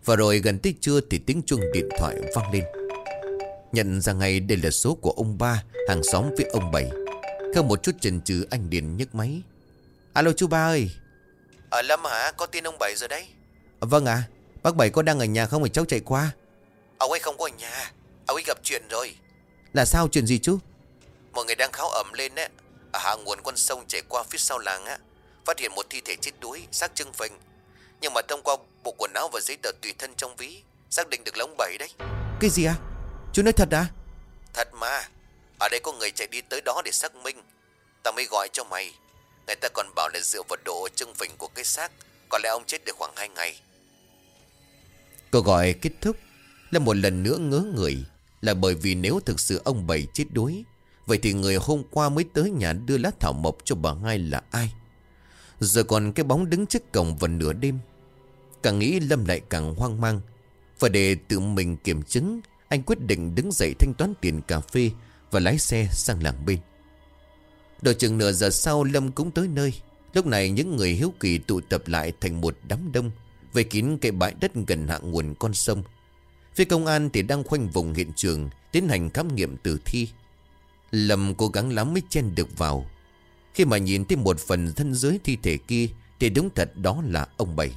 Và rồi gần tới trưa thì tiếng chuông điện thoại vang lên. Nhận ra ngay đây là số của ông Ba, hàng xóm với ông Bảy. Không một chút chần chừ anh liền nhấc máy. Alo chú Ba ơi. Ở Lâm hả? Có tin ông Bảy rồi đấy. À, vâng ạ. À, bác Bảy có đang ở nhà không thì cháu chạy qua. Ông ấy không có ở nhà. Ông ấy gặp chuyện rồi. Là sao, chuyện gì chú? Mọi người đang kháo ẩm lên á. Ở hạ nguồn con sông chảy qua phía sau làng á, phát hiện một thi thể chết đuối, xác trưng phình. Nhưng mà thông qua bộ quần áo và giấy tờ tùy thân trong ví, xác định được là ông Bảy đấy. Cái gì à? Chú nói thật à? Thật mà. Ở đây có người chạy đi tới đó để xác minh. Tao mới gọi cho mày. Người ta còn bảo là dựa vào độ trưng phình của cái xác, có lẽ ông chết được khoảng hai ngày. Câu gọi kết thúc là một lần nữa ngớ người. Là bởi vì nếu thực sự ông Bảy chết đuối, vậy thì người hôm qua mới tới nhà đưa lá thảo mộc cho bà Hai là ai? Rồi còn cái bóng đứng trước cổng vào nửa đêm. Càng nghĩ Lâm lại càng hoang mang. Và để tự mình kiểm chứng, anh quyết định đứng dậy thanh toán tiền cà phê và lái xe sang làng bên. Độ chừng nửa giờ sau Lâm cũng tới nơi. Lúc này những người hiếu kỳ tụ tập lại thành một đám đông, vây kín cái bãi đất gần hạ nguồn con sông. Phía công an thì đang khoanh vùng hiện trường, tiến hành khám nghiệm tử thi. Lâm cố gắng lắm mới chen được vào. Khi mà nhìn thấy một phần thân dưới thi thể kia thì đúng thật đó là ông Bảy.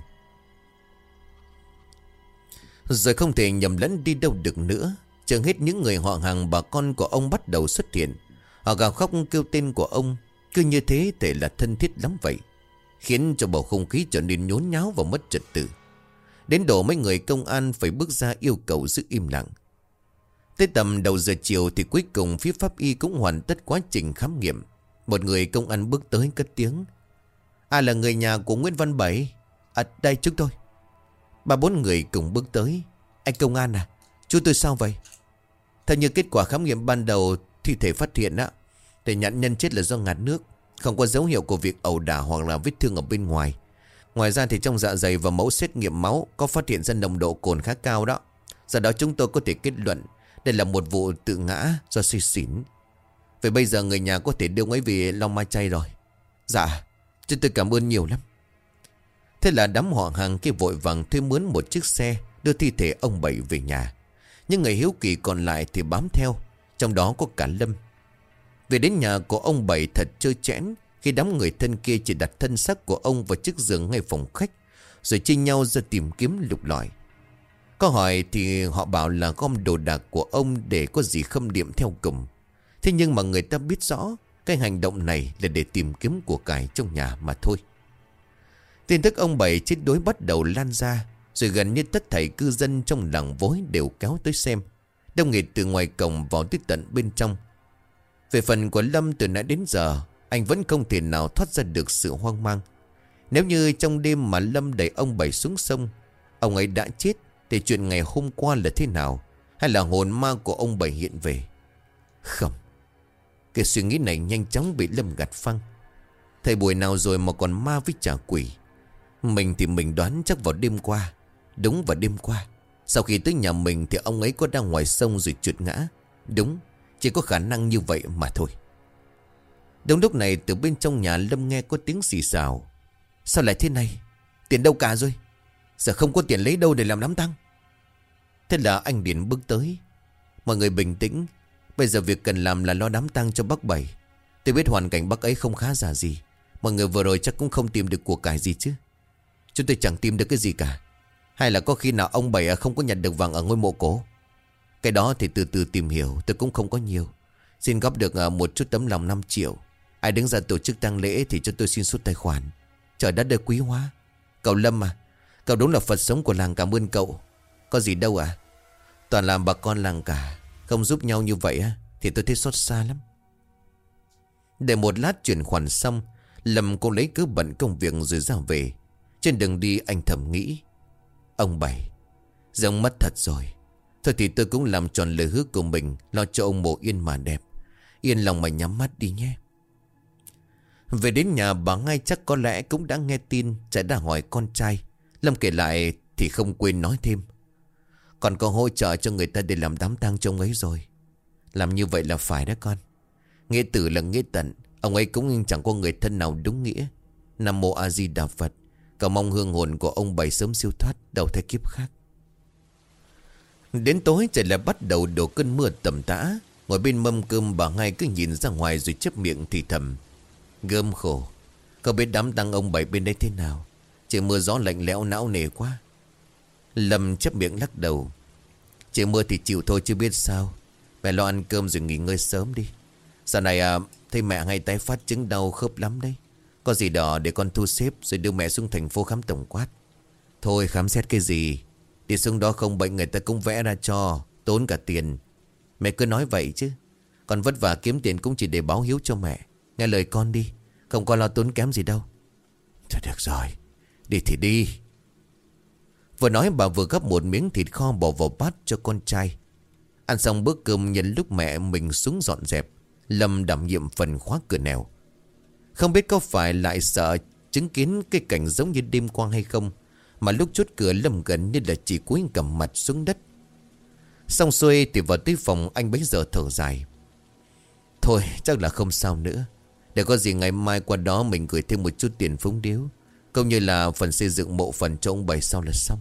Rồi không thể nhầm lẫn đi đâu được nữa. Chừng hết những người họ hàng bà con của ông bắt đầu xuất hiện. Họ gào khóc kêu tên của ông. Cứ như thế thể là thân thiết lắm vậy, khiến cho bầu không khí trở nên nhốn nháo và mất trật tự. Đến độ mấy người công an phải bước ra yêu cầu giữ im lặng. Tới tầm đầu giờ chiều thì cuối cùng phía pháp y cũng hoàn tất quá trình khám nghiệm. Một người công an bước tới cất tiếng. Ai là người nhà của Nguyễn Văn Bảy? À đây chúng tôi. Ba bốn người cùng bước tới. Anh công an à, chú tôi sao vậy? Theo như kết quả khám nghiệm ban đầu, thi thể phát hiện á, thì nạn nhân chết là do ngạt nước, không có dấu hiệu của việc ẩu đả hoặc là vết thương ở bên ngoài. Ngoài ra thì trong dạ dày và mẫu xét nghiệm máu có phát hiện ra nồng độ cồn khá cao đó. Do đó chúng tôi có thể kết luận đây là một vụ tự ngã do say xỉn. Vậy bây giờ người nhà có thể đưa ông ấy về Long Mai Chay rồi. Dạ, chúng tôi cảm ơn nhiều lắm. Thế là đám họ hàng kia vội vàng thuê mướn một chiếc xe đưa thi thể ông Bảy về nhà. Những người hiếu kỳ còn lại thì bám theo, trong đó có cả Lâm. Về đến nhà của ông Bảy thật trơ trẽn, khi đám người thân kia chỉ đặt thân xác của ông vào chiếc giường ngay phòng khách, rồi chia nhau ra tìm kiếm lục lọi. Có hỏi thì họ bảo là gom đồ đạc của ông để có gì khâm điểm theo cùng. Thế nhưng mà người ta biết rõ cái hành động này là để tìm kiếm của cải trong nhà mà thôi. Tin tức ông Bảy chết đuối bắt đầu lan ra, rồi gần như tất thảy cư dân trong làng Vối đều kéo tới xem. Đông nghịt từ ngoài cổng vào tới tận bên trong. Về phần của Lâm, từ nãy đến giờ anh vẫn không thể nào thoát ra được sự hoang mang. Nếu như trong đêm mà Lâm đẩy ông Bảy xuống sông, ông ấy đã chết, thì chuyện ngày hôm qua là thế nào? Hay là hồn ma của ông Bảy hiện về? Không. Cái suy nghĩ này nhanh chóng bị Lâm gạt phăng. Thời buổi nào rồi mà còn ma với trả quỷ? Mình thì mình đoán chắc vào đêm qua. Đúng vào đêm qua, sau khi tới nhà mình thì ông ấy có đang ngoài sông rồi trượt ngã. Đúng, chỉ có khả năng như vậy mà thôi. Đúng lúc này từ bên trong nhà Lâm nghe có tiếng xì xào. Sao lại thế này? Tiền đâu cả rồi? Giờ không có tiền lấy đâu để làm đám tang. Thế là anh Điền bước tới. Mọi người bình tĩnh. Bây giờ việc cần làm là lo đám tang cho bác Bảy. Tôi biết hoàn cảnh bác ấy không khá giả gì. Mọi người vừa rồi chắc cũng không tìm được của cải gì chứ. Chúng tôi chẳng tìm được cái gì cả. Hay là có khi nào ông Bảy không có nhận được vàng ở ngôi mộ cổ? Cái đó thì từ từ tìm hiểu. Tôi cũng không có nhiều. Xin góp được một chút tấm lòng năm triệu. Ai đứng ra tổ chức tang lễ thì cho tôi xin số tài khoản. Trời đất ơi quý hóa. Cậu Lâm à, cậu đúng là Phật sống của làng, cảm ơn cậu. Có gì đâu à, toàn làm bà con làng cả. Không giúp nhau như vậy á thì tôi thấy xót xa lắm. Để một lát chuyển khoản xong, Lâm cũng lấy cớ bận công việc rồi ra về. Trên đường đi anh thầm nghĩ, ông Bảy giờ ông mất thật rồi. Thôi thì tôi cũng làm tròn lời hứa của mình, lo cho ông mộ yên mà đẹp. Yên lòng mà nhắm mắt đi nhé. Về đến nhà bà ngay chắc có lẽ cũng đã nghe tin, chạy ra hỏi con trai. Lâm kể lại thì không quên nói thêm, còn có hỗ trợ cho người ta để làm đám tang cho ông ấy rồi. Làm như vậy là phải đó con. Nghĩa tử là nghĩa tận. Ông ấy cũng chẳng có người thân nào đúng nghĩa. Nam mô A Di Đà Phật. Cầu mong hương hồn của ông Bảy sớm siêu thoát đầu thai kiếp khác. Đến tối trời lại bắt đầu đổ cơn mưa tầm tã. Ngồi bên mâm cơm bà Hai cứ nhìn ra ngoài rồi chép miệng thì thầm. Gơm khổ. Không biết đám tang ông Bảy bên đây thế nào. Trời mưa gió lạnh lẽo não nề quá. Lâm chép miệng lắc đầu. Trời mưa thì chịu thôi chứ biết sao. Mẹ lo ăn cơm rồi nghỉ ngơi sớm đi. Dạo này à, thấy mẹ hay tái phát chứng đau khớp lắm đấy. Có gì đó để con thu xếp rồi đưa mẹ xuống thành phố khám tổng quát. Thôi khám xét cái gì. Đi xuống đó không bệnh người ta cũng vẽ ra cho. Tốn cả tiền. Mẹ cứ nói vậy chứ. Con vất vả kiếm tiền cũng chỉ để báo hiếu cho mẹ. Nghe lời con đi. Không có lo tốn kém gì đâu. Thôi được rồi. Đi thì đi. Vừa nói bà vừa gấp một miếng thịt kho bỏ vào bát cho con trai. Ăn xong bữa cơm nhân lúc mẹ mình xuống dọn dẹp. Lâm đảm nhiệm phần khóa cửa nẻo. Không biết có phải lại sợ chứng kiến cái cảnh giống như đêm qua hay không, mà lúc chốt cửa Lâm gần như là chỉ cúi cầm mặt xuống đất. Xong xuôi thì vào tới phòng anh bấy giờ thở dài. Thôi chắc là không sao nữa. Để có gì ngày mai qua đó mình gửi thêm một chút tiền phúng điếu, cũng như là phần xây dựng mộ phần cho ông Bảy sau là xong.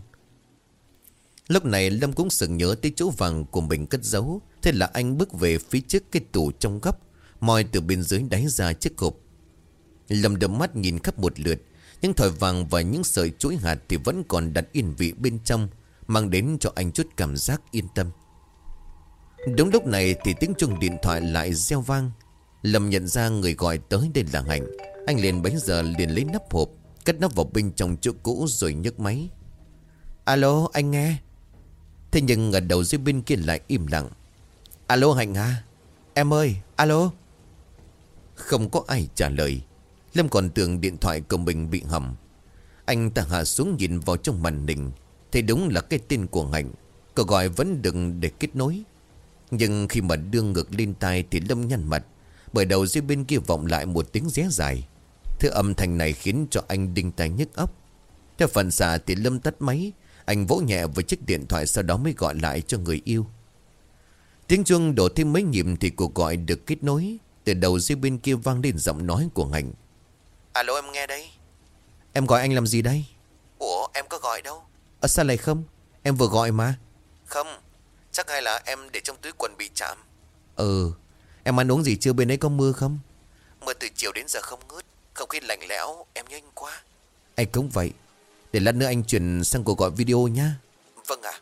Lúc này Lâm cũng sực nhớ tới chỗ vàng của mình cất giấu. Thế là anh bước về phía trước cái tủ trong góc, moi từ bên dưới đáy ra chiếc hộp. Lâm đập mắt nhìn khắp một lượt. Những thỏi vàng và những sợi chuỗi hạt thì vẫn còn đặt yên vị bên trong, mang đến cho anh chút cảm giác yên tâm. Đúng lúc này thì tiếng chuông điện thoại lại reo vang. Lâm nhận ra người gọi tới đây là Hạnh. Anh liền bấy giờ liền lấy nắp hộp, cất nắp vào bên trong chỗ cũ rồi nhấc máy. Alo, anh nghe. Thế nhưng ở đầu dưới bên kia lại im lặng. Alo Hạnh à? Em ơi, alo. Không có ai trả lời. Lâm còn tưởng điện thoại của mình bị hỏng. Anh ta hạ xuống nhìn vào trong màn hình, thấy đúng là cái tên của Hạnh. Cậu gọi vẫn đừng để kết nối. Nhưng khi mà đưa ngược lên tai thì Lâm nhăn mặt, bởi đầu dưới bên kia vọng lại một tiếng ré dài. Thứ âm thanh này khiến cho anh đinh tai nhức óc. Theo phản xạ thì Lâm tắt máy. Anh vỗ nhẹ vào chiếc điện thoại, sau đó mới gọi lại cho người yêu. Tiếng chuông đổ thêm mấy nhịp thì cuộc gọi được kết nối. Từ đầu dưới bên kia vang lên giọng nói của Hạnh. Alo, em nghe đây. Em gọi anh làm gì đây? Ủa, em có gọi đâu. Ờ sao lại không? Em vừa gọi mà. Không, chắc hay là em để trong túi quần bị chạm. Ừ, em ăn uống gì chưa, bên ấy có mưa không? Mưa từ chiều đến giờ không ngớt, không khí lạnh lẽo, em nhớ anh quá. Anh cũng vậy. Để lát nữa anh chuyển sang cuộc gọi video nhá. Vâng ạ.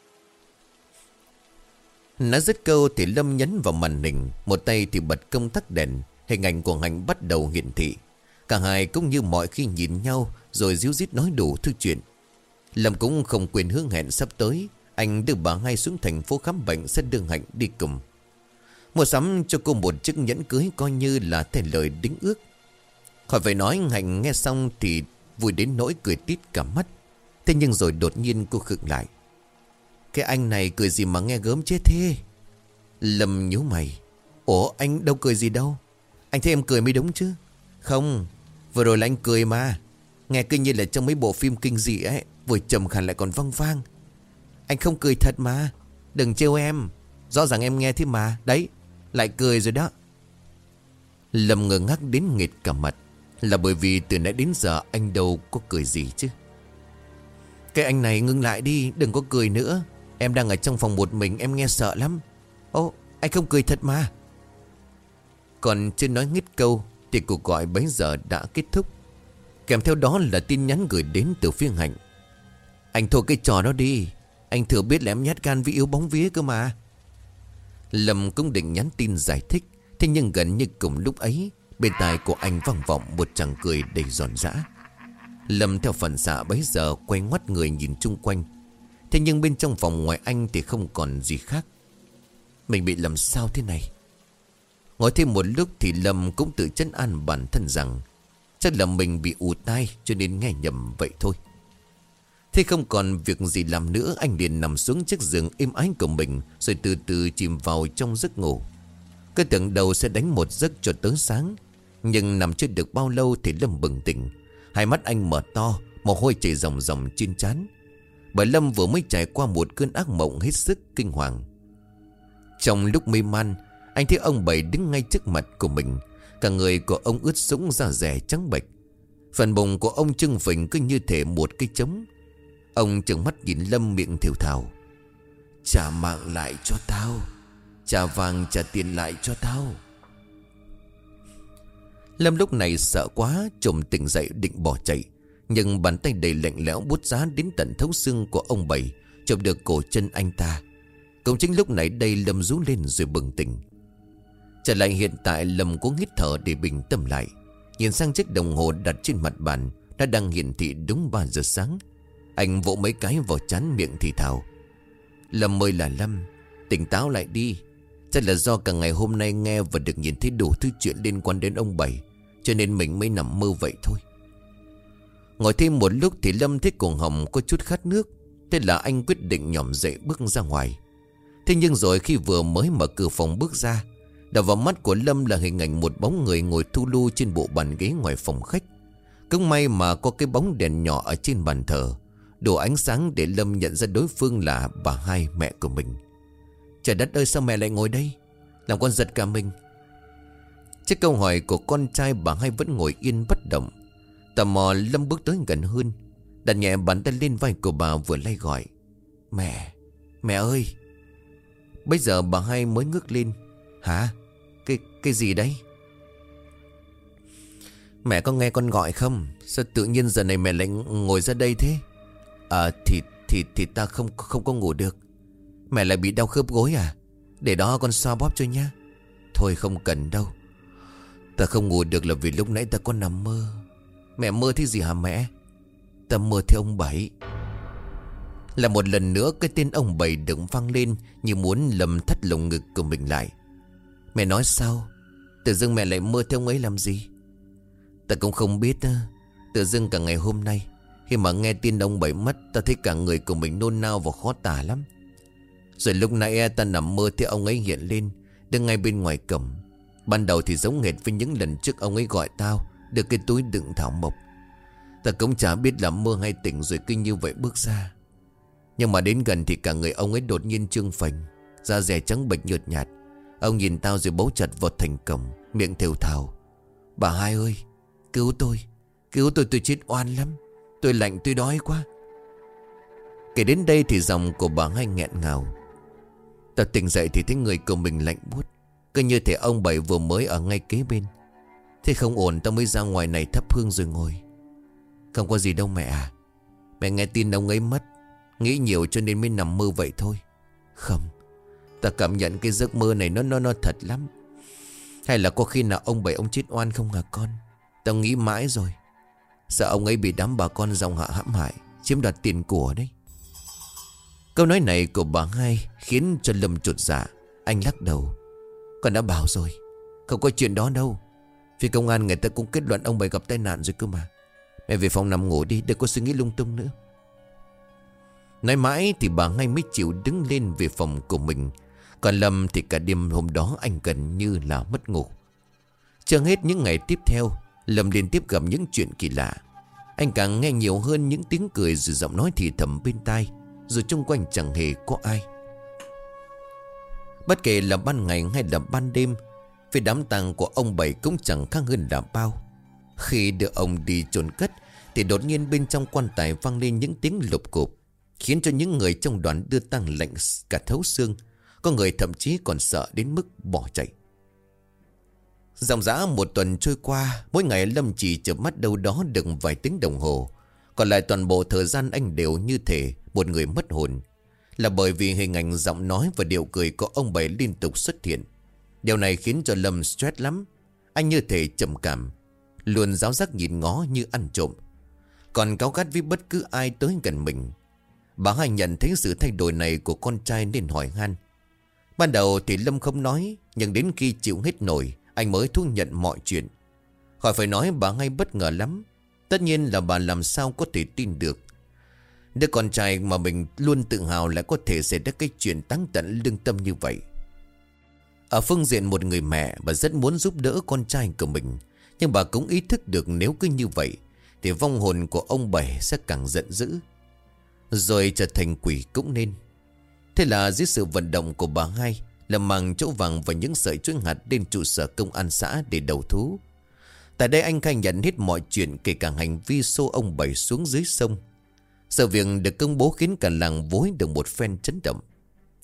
Nói dứt câu thì Lâm nhấn vào màn hình, một tay thì bật công tắc đèn. Hình ảnh của Hạnh bắt đầu hiển thị. Cả hai cũng như mọi khi nhìn nhau, rồi díu dít nói đủ thứ chuyện. Lâm cũng không quên hứa hẹn sắp tới anh đưa bà Hai xuống thành phố khám bệnh, sẽ đưa Hạnh đi cùng. Mua sắm cho cô một chiếc nhẫn cưới coi như là thành lời đính ước. Khỏi phải nói, Hạnh nghe xong thì vui đến nỗi cười tít cả mắt. Thế nhưng rồi đột nhiên cô khựng lại. Cái anh này cười gì mà nghe gớm chết thế? Lâm nhíu mày. Ủa, anh đâu cười gì đâu. Anh thấy em cười mới đúng chứ. Không, vừa rồi là anh cười mà. Nghe cứ như là trong mấy bộ phim kinh dị ấy, vừa trầm khàn lại còn vang vang. Anh không cười thật mà. Đừng trêu em. Rõ ràng em nghe thế mà. Đấy, lại cười rồi đó. Lâm ngơ ngác đến nghệt cả mặt. Là bởi vì từ nãy đến giờ anh đâu có cười gì chứ. Cái anh này ngưng lại đi, đừng có cười nữa. Em đang ở trong phòng một mình, em nghe sợ lắm. Ô, anh không cười thật mà. Còn chưa nói ngít câu thì cuộc gọi bấy giờ đã kết thúc. Kèm theo đó là tin nhắn gửi đến từ phía Hạnh. Anh thôi cái trò đó đi. Anh thừa biết là em nhát gan vì yếu bóng vía cơ mà. Lâm cũng định nhắn tin giải thích. Thế nhưng gần như cùng lúc ấy, bên tai của anh vang vọng một tràng cười đầy giòn giã. Lâm theo phản xạ bấy giờ quay ngoắt người nhìn chung quanh. Thế nhưng bên trong phòng ngoài anh thì không còn gì khác. Mình bị làm sao thế này? Ngồi thêm một lúc thì Lâm cũng tự trấn an bản thân rằng chắc là mình bị ù tai cho nên nghe nhầm vậy thôi. Thế không còn việc gì làm nữa, anh liền nằm xuống chiếc giường êm ái của mình, rồi từ từ chìm vào trong giấc ngủ. Cứ tưởng đầu sẽ đánh một giấc cho tới sáng. Nhưng nằm chưa được bao lâu thì Lâm bừng tỉnh. Hai mắt anh mở to, mồ hôi chảy ròng ròng trên trán. Bởi Lâm vừa mới trải qua một cơn ác mộng hết sức kinh hoàng. Trong lúc mê man, anh thấy ông Bảy đứng ngay trước mặt của mình. Cả người của ông ướt sũng, da dẻ trắng bệch. Phần bụng của ông trưng phình cứ như thể một cái trống. Ông trừng mắt nhìn Lâm, miệng thều thào. Trả mạng lại cho tao, trả vàng trả tiền lại cho tao. Lâm lúc này sợ quá, trồm tỉnh dậy định bỏ chạy. Nhưng bàn tay đầy lạnh lẽo bút giá đến tận thấu xương của ông Bảy chộp được cổ chân anh ta. Cũng chính lúc này đây Lâm rú lên rồi bừng tỉnh. Trở lại hiện tại, Lâm cố hít thở để bình tâm lại. Nhìn sang chiếc đồng hồ đặt trên mặt bàn, đã đang hiển thị đúng ba giờ sáng. Anh vỗ mấy cái vào trán, miệng thì thào: Lâm ơi là Lâm, tỉnh táo lại đi. Chắc là do cả ngày hôm nay nghe và được nhìn thấy đủ thứ chuyện liên quan đến ông Bảy, cho nên mình mới nằm mơ vậy thôi. Ngồi thêm một lúc thì Lâm thấy cổ họng có chút khát nước. Thế là anh quyết định nhỏm dậy bước ra ngoài. Thế nhưng rồi khi vừa mới mở cửa phòng bước ra, đập vào mắt của Lâm là hình ảnh một bóng người ngồi thu lu trên bộ bàn ghế ngoài phòng khách. Cũng may mà có cái bóng đèn nhỏ ở trên bàn thờ, đủ ánh sáng để Lâm nhận ra đối phương là bà Hai, mẹ của mình. Trời đất ơi, sao mẹ lại ngồi đây? Làm con giật cả mình. Trước câu hỏi của con trai, bà Hai vẫn ngồi yên bất động. Tò mò, Lâm bước tới gần hơn, đặt nhẹ bàn tay lên vai của bà vừa lay gọi: Mẹ, mẹ ơi. Bây giờ bà Hai mới ngước lên: Hả? Cái, cái gì đấy? Mẹ có nghe con gọi không? Sao tự nhiên giờ này mẹ lại ngồi ra đây thế? À thì, thì, thì ta không, không có ngủ được. Mẹ lại bị đau khớp gối à? Để đó con xoa bóp cho nhá. Thôi không cần đâu. Ta không ngủ được là vì lúc nãy ta có nằm mơ. Mẹ mơ thấy gì hả mẹ? Ta mơ thấy ông Bảy. Là một lần nữa cái tên ông Bảy được vang lên, như muốn Lâm thắt lồng ngực của mình lại. Mẹ nói sao? Tự dưng mẹ lại mơ thấy ông ấy làm gì? Ta cũng không biết. Tự dưng cả ngày hôm nay, khi mà nghe tin ông Bảy mất, ta thấy cả người của mình nôn nao và khó tả lắm. Rồi lúc nãy ta nằm mơ thấy ông ấy hiện lên, đứng ngay bên ngoài cổng. Ban đầu thì giống hệt với những lần trước ông ấy gọi tao được cái túi đựng thảo mộc. Ta cũng chả biết là mơ hay tỉnh, rồi cứ như vậy bước ra. Nhưng mà đến gần thì cả người ông ấy đột nhiên trương phình, da dẻ trắng bệch nhợt nhạt. Ông nhìn tao rồi bấu chặt vào thành cổng, miệng thều thào: Bà Hai ơi, cứu tôi, cứu tôi, tôi chết oan lắm. Tôi lạnh, tôi đói quá. Kể đến đây thì giọng của bà Hai nghẹn ngào. Tao tỉnh dậy thì thấy người của mình lạnh buốt, cứ như thể ông Bảy vừa mới ở ngay kế bên. Thế không ổn, tao mới ra ngoài này thắp hương rồi ngồi. Không có gì đâu mẹ à. Mẹ nghe tin ông ấy mất, nghĩ nhiều cho nên mới nằm mơ vậy thôi. Không, ta cảm nhận cái giấc mơ này nó nó nó thật lắm. Hay là có khi nào ông Bảy ông chết oan không hả con? Tao nghĩ mãi rồi. Sợ ông ấy bị đám bà con dòng họ hãm hại, chiếm đoạt tiền của đấy. Câu nói này của bà Hai khiến cho Lâm chột dạ. Anh lắc đầu: Con đã bảo rồi, không có chuyện đó đâu. Phía công an người ta cũng kết luận ông Bảy gặp tai nạn rồi cơ mà. Mẹ về phòng nằm ngủ đi, đừng có suy nghĩ lung tung nữa. Nói mãi thì bà Hai mới chịu đứng lên về phòng của mình. Còn Lâm thì cả đêm hôm đó anh gần như là mất ngủ. Chưa hết những ngày tiếp theo, Lâm liên tiếp gặp những chuyện kỳ lạ. Anh càng nghe nhiều hơn những tiếng cười rồi giọng nói thì thầm bên tai, rồi xung quanh chẳng hề có ai. Bất kể là ban ngày hay là ban đêm, về đám tang của ông Bảy cũng chẳng khác hơn là bao. Khi đưa ông đi chôn cất thì đột nhiên bên trong quan tài vang lên những tiếng lục cụp, khiến cho những người trong đoàn đưa tang lạnh cả thấu xương. Có người thậm chí còn sợ đến mức bỏ chạy. Dòng dã một tuần trôi qua, mỗi ngày Lâm chỉ chợp mắt đâu đó được vài tiếng đồng hồ. Còn lại toàn bộ thời gian anh đều như thể một người mất hồn. Là bởi vì hình ảnh, giọng nói và điệu cười của ông Bảy liên tục xuất hiện. Điều này khiến cho Lâm stress lắm. Anh như thể trầm cảm, luôn giáo giác nhìn ngó như ăn trộm, còn cáu gắt với bất cứ ai tới gần mình. Bà Hai nhận thấy sự thay đổi này của con trai nên hỏi han. Ban đầu thì Lâm không nói, nhưng đến khi chịu hết nổi, anh mới thú nhận mọi chuyện. Khỏi phải nói, bà Hai bất ngờ lắm. Tất nhiên là bà làm sao có thể tin được đứa con trai mà mình luôn tự hào lại có thể xảy ra cái chuyện táng tận lương tâm như vậy. Ở phương diện một người mẹ, bà rất muốn giúp đỡ con trai của mình. Nhưng bà cũng ý thức được nếu cứ như vậy thì vong hồn của ông Bảy sẽ càng giận dữ, rồi trở thành quỷ cũng nên. Thế là dưới sự vận động của bà Hai, Lâm mang chỗ vàng và những sợi chuỗi hạt đến trụ sở công an xã để đầu thú. Tại đây anh khai nhận hết mọi chuyện, kể cả hành vi xô ông Bảy xuống dưới sông. Sự việc được công bố khiến cả làng Vối được một phen chấn động.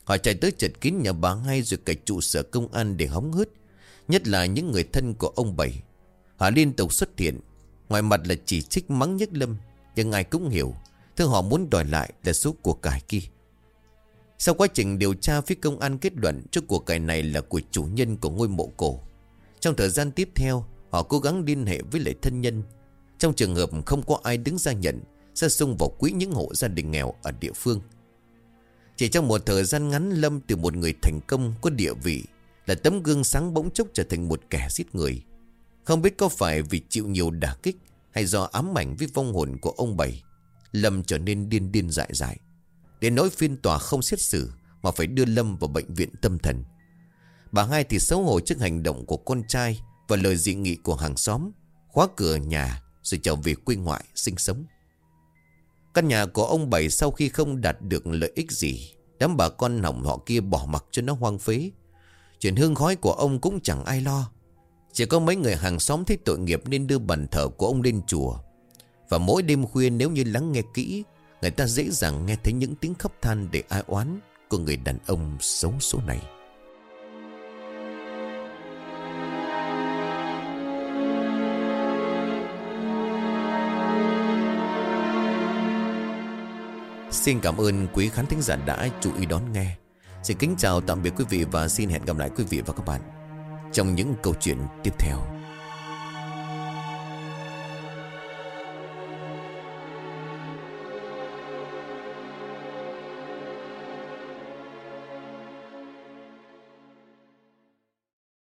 Họ chạy tới chật kín nhà bà Hai rồi cả trụ sở công an để hóng hớt. Nhất là những người thân của ông Bảy. Họ liên tục xuất hiện. Ngoài mặt là chỉ trích mắng nhức Lâm, nhưng ai cũng hiểu thứ họ muốn đòi lại là số của cải kia. Sau quá trình điều tra, phía công an kết luận số của cải này là của chủ nhân của ngôi mộ cổ. Trong thời gian tiếp theo, họ cố gắng liên hệ với lại thân nhân. Trong trường hợp không có ai đứng ra nhận, sẽ xung vào quỹ những hộ gia đình nghèo ở địa phương. Chỉ trong một thời gian ngắn, Lâm từ một người thành công có địa vị, là tấm gương sáng, bỗng chốc trở thành một kẻ giết người. Không biết có phải vì chịu nhiều đả kích hay do ám ảnh với vong hồn của ông Bảy, Lâm trở nên điên điên dại dại, đến nỗi phiên tòa không xét xử mà phải đưa Lâm vào bệnh viện tâm thần. Bà Hai thì xấu hổ trước hành động của con trai và lời dị nghị của hàng xóm, khóa cửa nhà rồi trở về quê ngoại sinh sống. Căn nhà của ông Bảy sau khi không đạt được lợi ích gì, đám bà con hỏng họ kia bỏ mặc cho nó hoang phế. Chuyện hương khói của ông cũng chẳng ai lo. Chỉ có mấy người hàng xóm thấy tội nghiệp nên đưa bàn thờ của ông lên chùa. Và mỗi đêm khuya nếu như lắng nghe kỹ, người ta dễ dàng nghe thấy những tiếng khóc than để ai oán của người đàn ông xấu số này. Xin cảm ơn quý khán thính giả đã chú ý đón nghe. Xin kính chào tạm biệt quý vị và xin hẹn gặp lại quý vị và các bạn trong những câu chuyện tiếp theo.